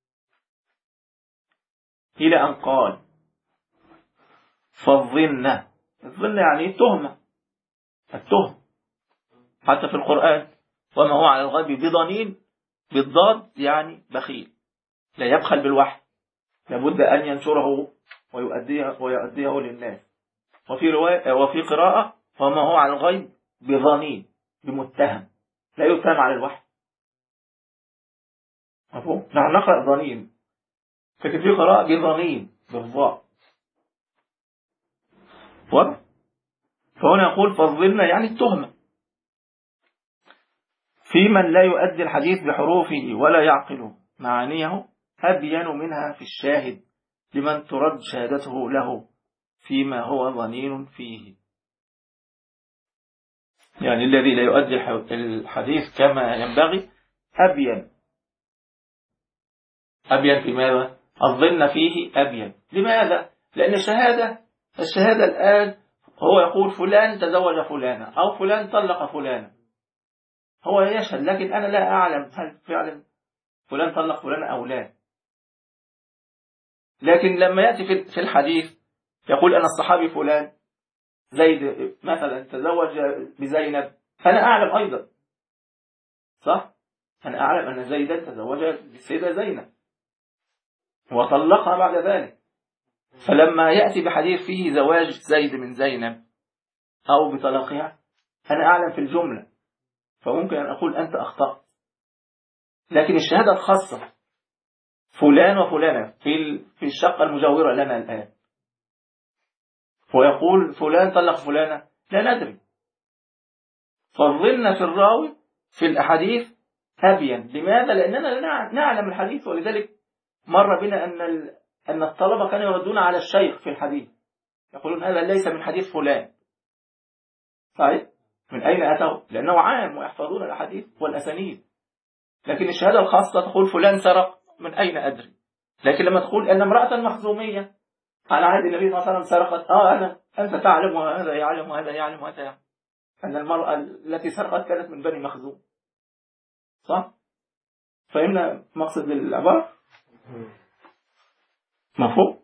إلى أن قال فالظن، الظن يعني التهمة، التهم حتى في القرآن وما هو على الغيب بضنين، بالضاد يعني بخيل، لا يبخل بالوحي، لابد أن ينشره ويؤديه, ويؤديه للناس. وفي رواية وفي قراءة وما هو على الغيب بضنين، بمتهم، لا يتهم على الوحي. مفهوم؟ نحن نقرأ ضنين، لكن في قراءة بضنين بالضاء. واضح؟ فهنا يقول فالظن يعني التهمة في من لا يؤدي الحديث بحروفه ولا يعقل معانيه، أبين منها في الشاهد لمن ترد شهادته له فيما هو ظنين فيه. يعني الذي لا يؤدي الحديث كما ينبغي أبين. أبين في ماذا؟ الظن فيه أبين. لماذا؟ لأن الشهادة الشهادة الآن هو يقول فلان تزوج فلانا أو فلان طلق فلانا، هو يشهد لكن أنا لا أعلم هل فعلا فلان طلق فلانا أو لا. لكن لما يأتي في الحديث يقول أن الصحابي فلان زيد مثلا تزوج بزينب، أنا أعلم أيضا، صح؟ أنا أعلم أن زيدا تزوج بالسيدة زينب وطلقها بعد ذلك. فلما يأتي بحديث فيه زواج زيد من زينب أو بطلاقها أنا أعلم في الجملة، فممكن أن أقول أنت أخطأت. لكن الشهادة الخاصة فلان وفلانة في في الشقة المجاورة لنا الآن، ويقول فلان طلق فلانة، لا ندري. فالظن في الراوي في الأحاديث أبين. لماذا؟ لأننا لا نعلم الحديث، ولذلك مر بنا أن أن الطلبة كانوا يردون على الشيخ في الحديث، يقولون هذا ليس من حديث فلان. صحيح؟ من أين أتوا؟ لأنه عام ويحفظون الأحاديث والأسانيد. لكن الشهادة الخاصة تقول فلان سرق، من أين أدري؟ لكن لما تقول أن امرأة مخزومية على عهد النبي صلى الله عليه وسلم سرقت، آه أنا أنت تعلم وهذا يعلم وهذا يعلم وهذا يعلم أن المرأة التي سرقت كانت من بني مخزوم، صح؟ فهمنا مقصد العبارة؟ مفهوم؟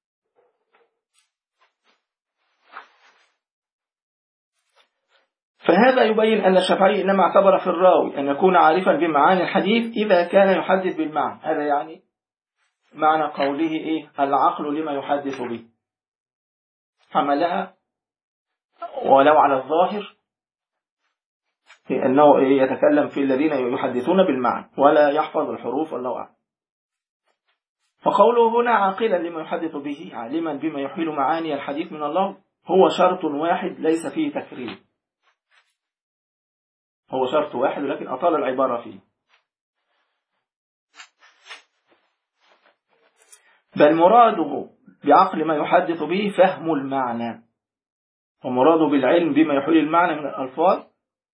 فهذا يبين أن الشافعي إنما اعتبر في الراوي أن يكون عارفا بمعاني الحديث إذا كان يحدث بالمعنى. هذا يعني معنى قوله إيه؟ العقل لما يحدث به، حملها ولو على الظاهر أنه يتكلم في الذين يحدثون بالمعنى ولا يحفظ الحروف والله أعلم. فقوله هنا عاقلا لما يحدث به عالما بما يحيل معاني الحديث من الله هو شرط واحد ليس فيه تكرير. هو شرط واحد ولكن أطال العبارة فيه. بل مراده بعقل ما يحدث به فهم المعنى، ومراده بالعلم بما يحيل المعنى من الألفاظ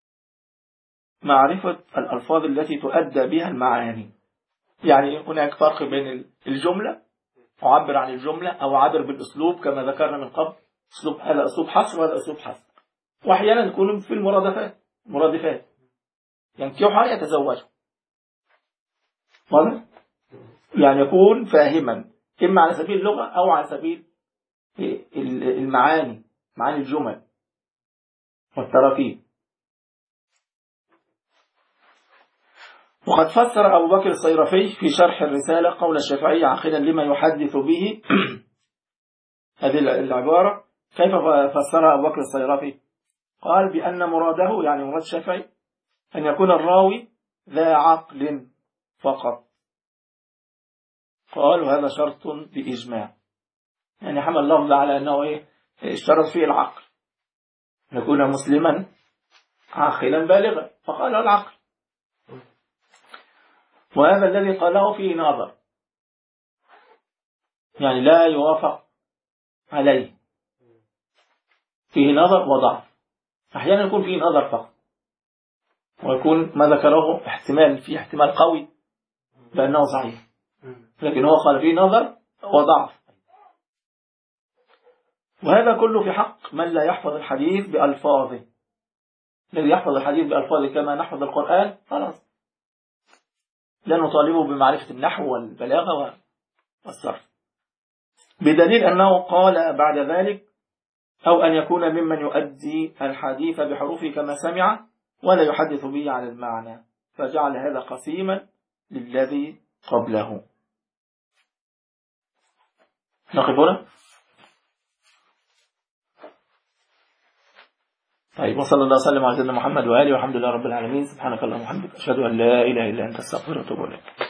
معرفة الألفاظ التي تؤدى بها المعاني. يعني هناك فرق بين الجملة أعبر عن الجملة أو أعبر بالأسلوب كما ذكرنا من قبل، أسلوب هذا أسلوب حصر وهذا أسلوب حصر. وأحيانا يكون في المرادفات مرادفات ينكحها يتزوجها، واضح؟ يعني يكون فاهما إما على سبيل اللغة أو على سبيل المعاني، معاني الجمل والتراكيب. وقد فسر أبو بكر الصيرفي في شرح الرسالة قول الشافعي عاقلا لما يحدث به هذه العبارة. كيف فسرها أبو بكر الصيرفي؟ قال بأن مراده يعني مراد الشافعي أن يكون الراوي ذا عقل فقط. قال وهذا شرط بإجماع، يعني حمل اللفظ على أنه إيه اشترط فيه العقل، يكون مسلما عاقلا بالغا، فقال العقل. وهذا الذي قاله فيه نظر، يعني لا يوافق عليه، فيه نظر وضعف. أحيانا يكون فيه نظر فقط، ويكون ما ذكره احتمال فيه احتمال قوي بأنه صحيح، لكن هو قال فيه نظر وضعف. وهذا كله في حق من لا يحفظ الحديث بألفاظه. الذي يحفظ الحديث بألفاظه كما نحفظ القرآن خلاص لا نطالبه بمعرفة النحو والبلاغة والصرف، بدليل أنه قال بعد ذلك أو أن يكون ممن يؤدي الحديث بحروفه كما سمع ولا يحدث به على المعنى، فجعل هذا قسيما للذي قبله. نقف هنا. طيب، وصلى الله وسلم على سيدنا محمد وآله والحمد لله رب العالمين. سبحانك اللهم وبحمدك أشهد أن لا إله إلا أنت أستغفرك وأتوب إليك.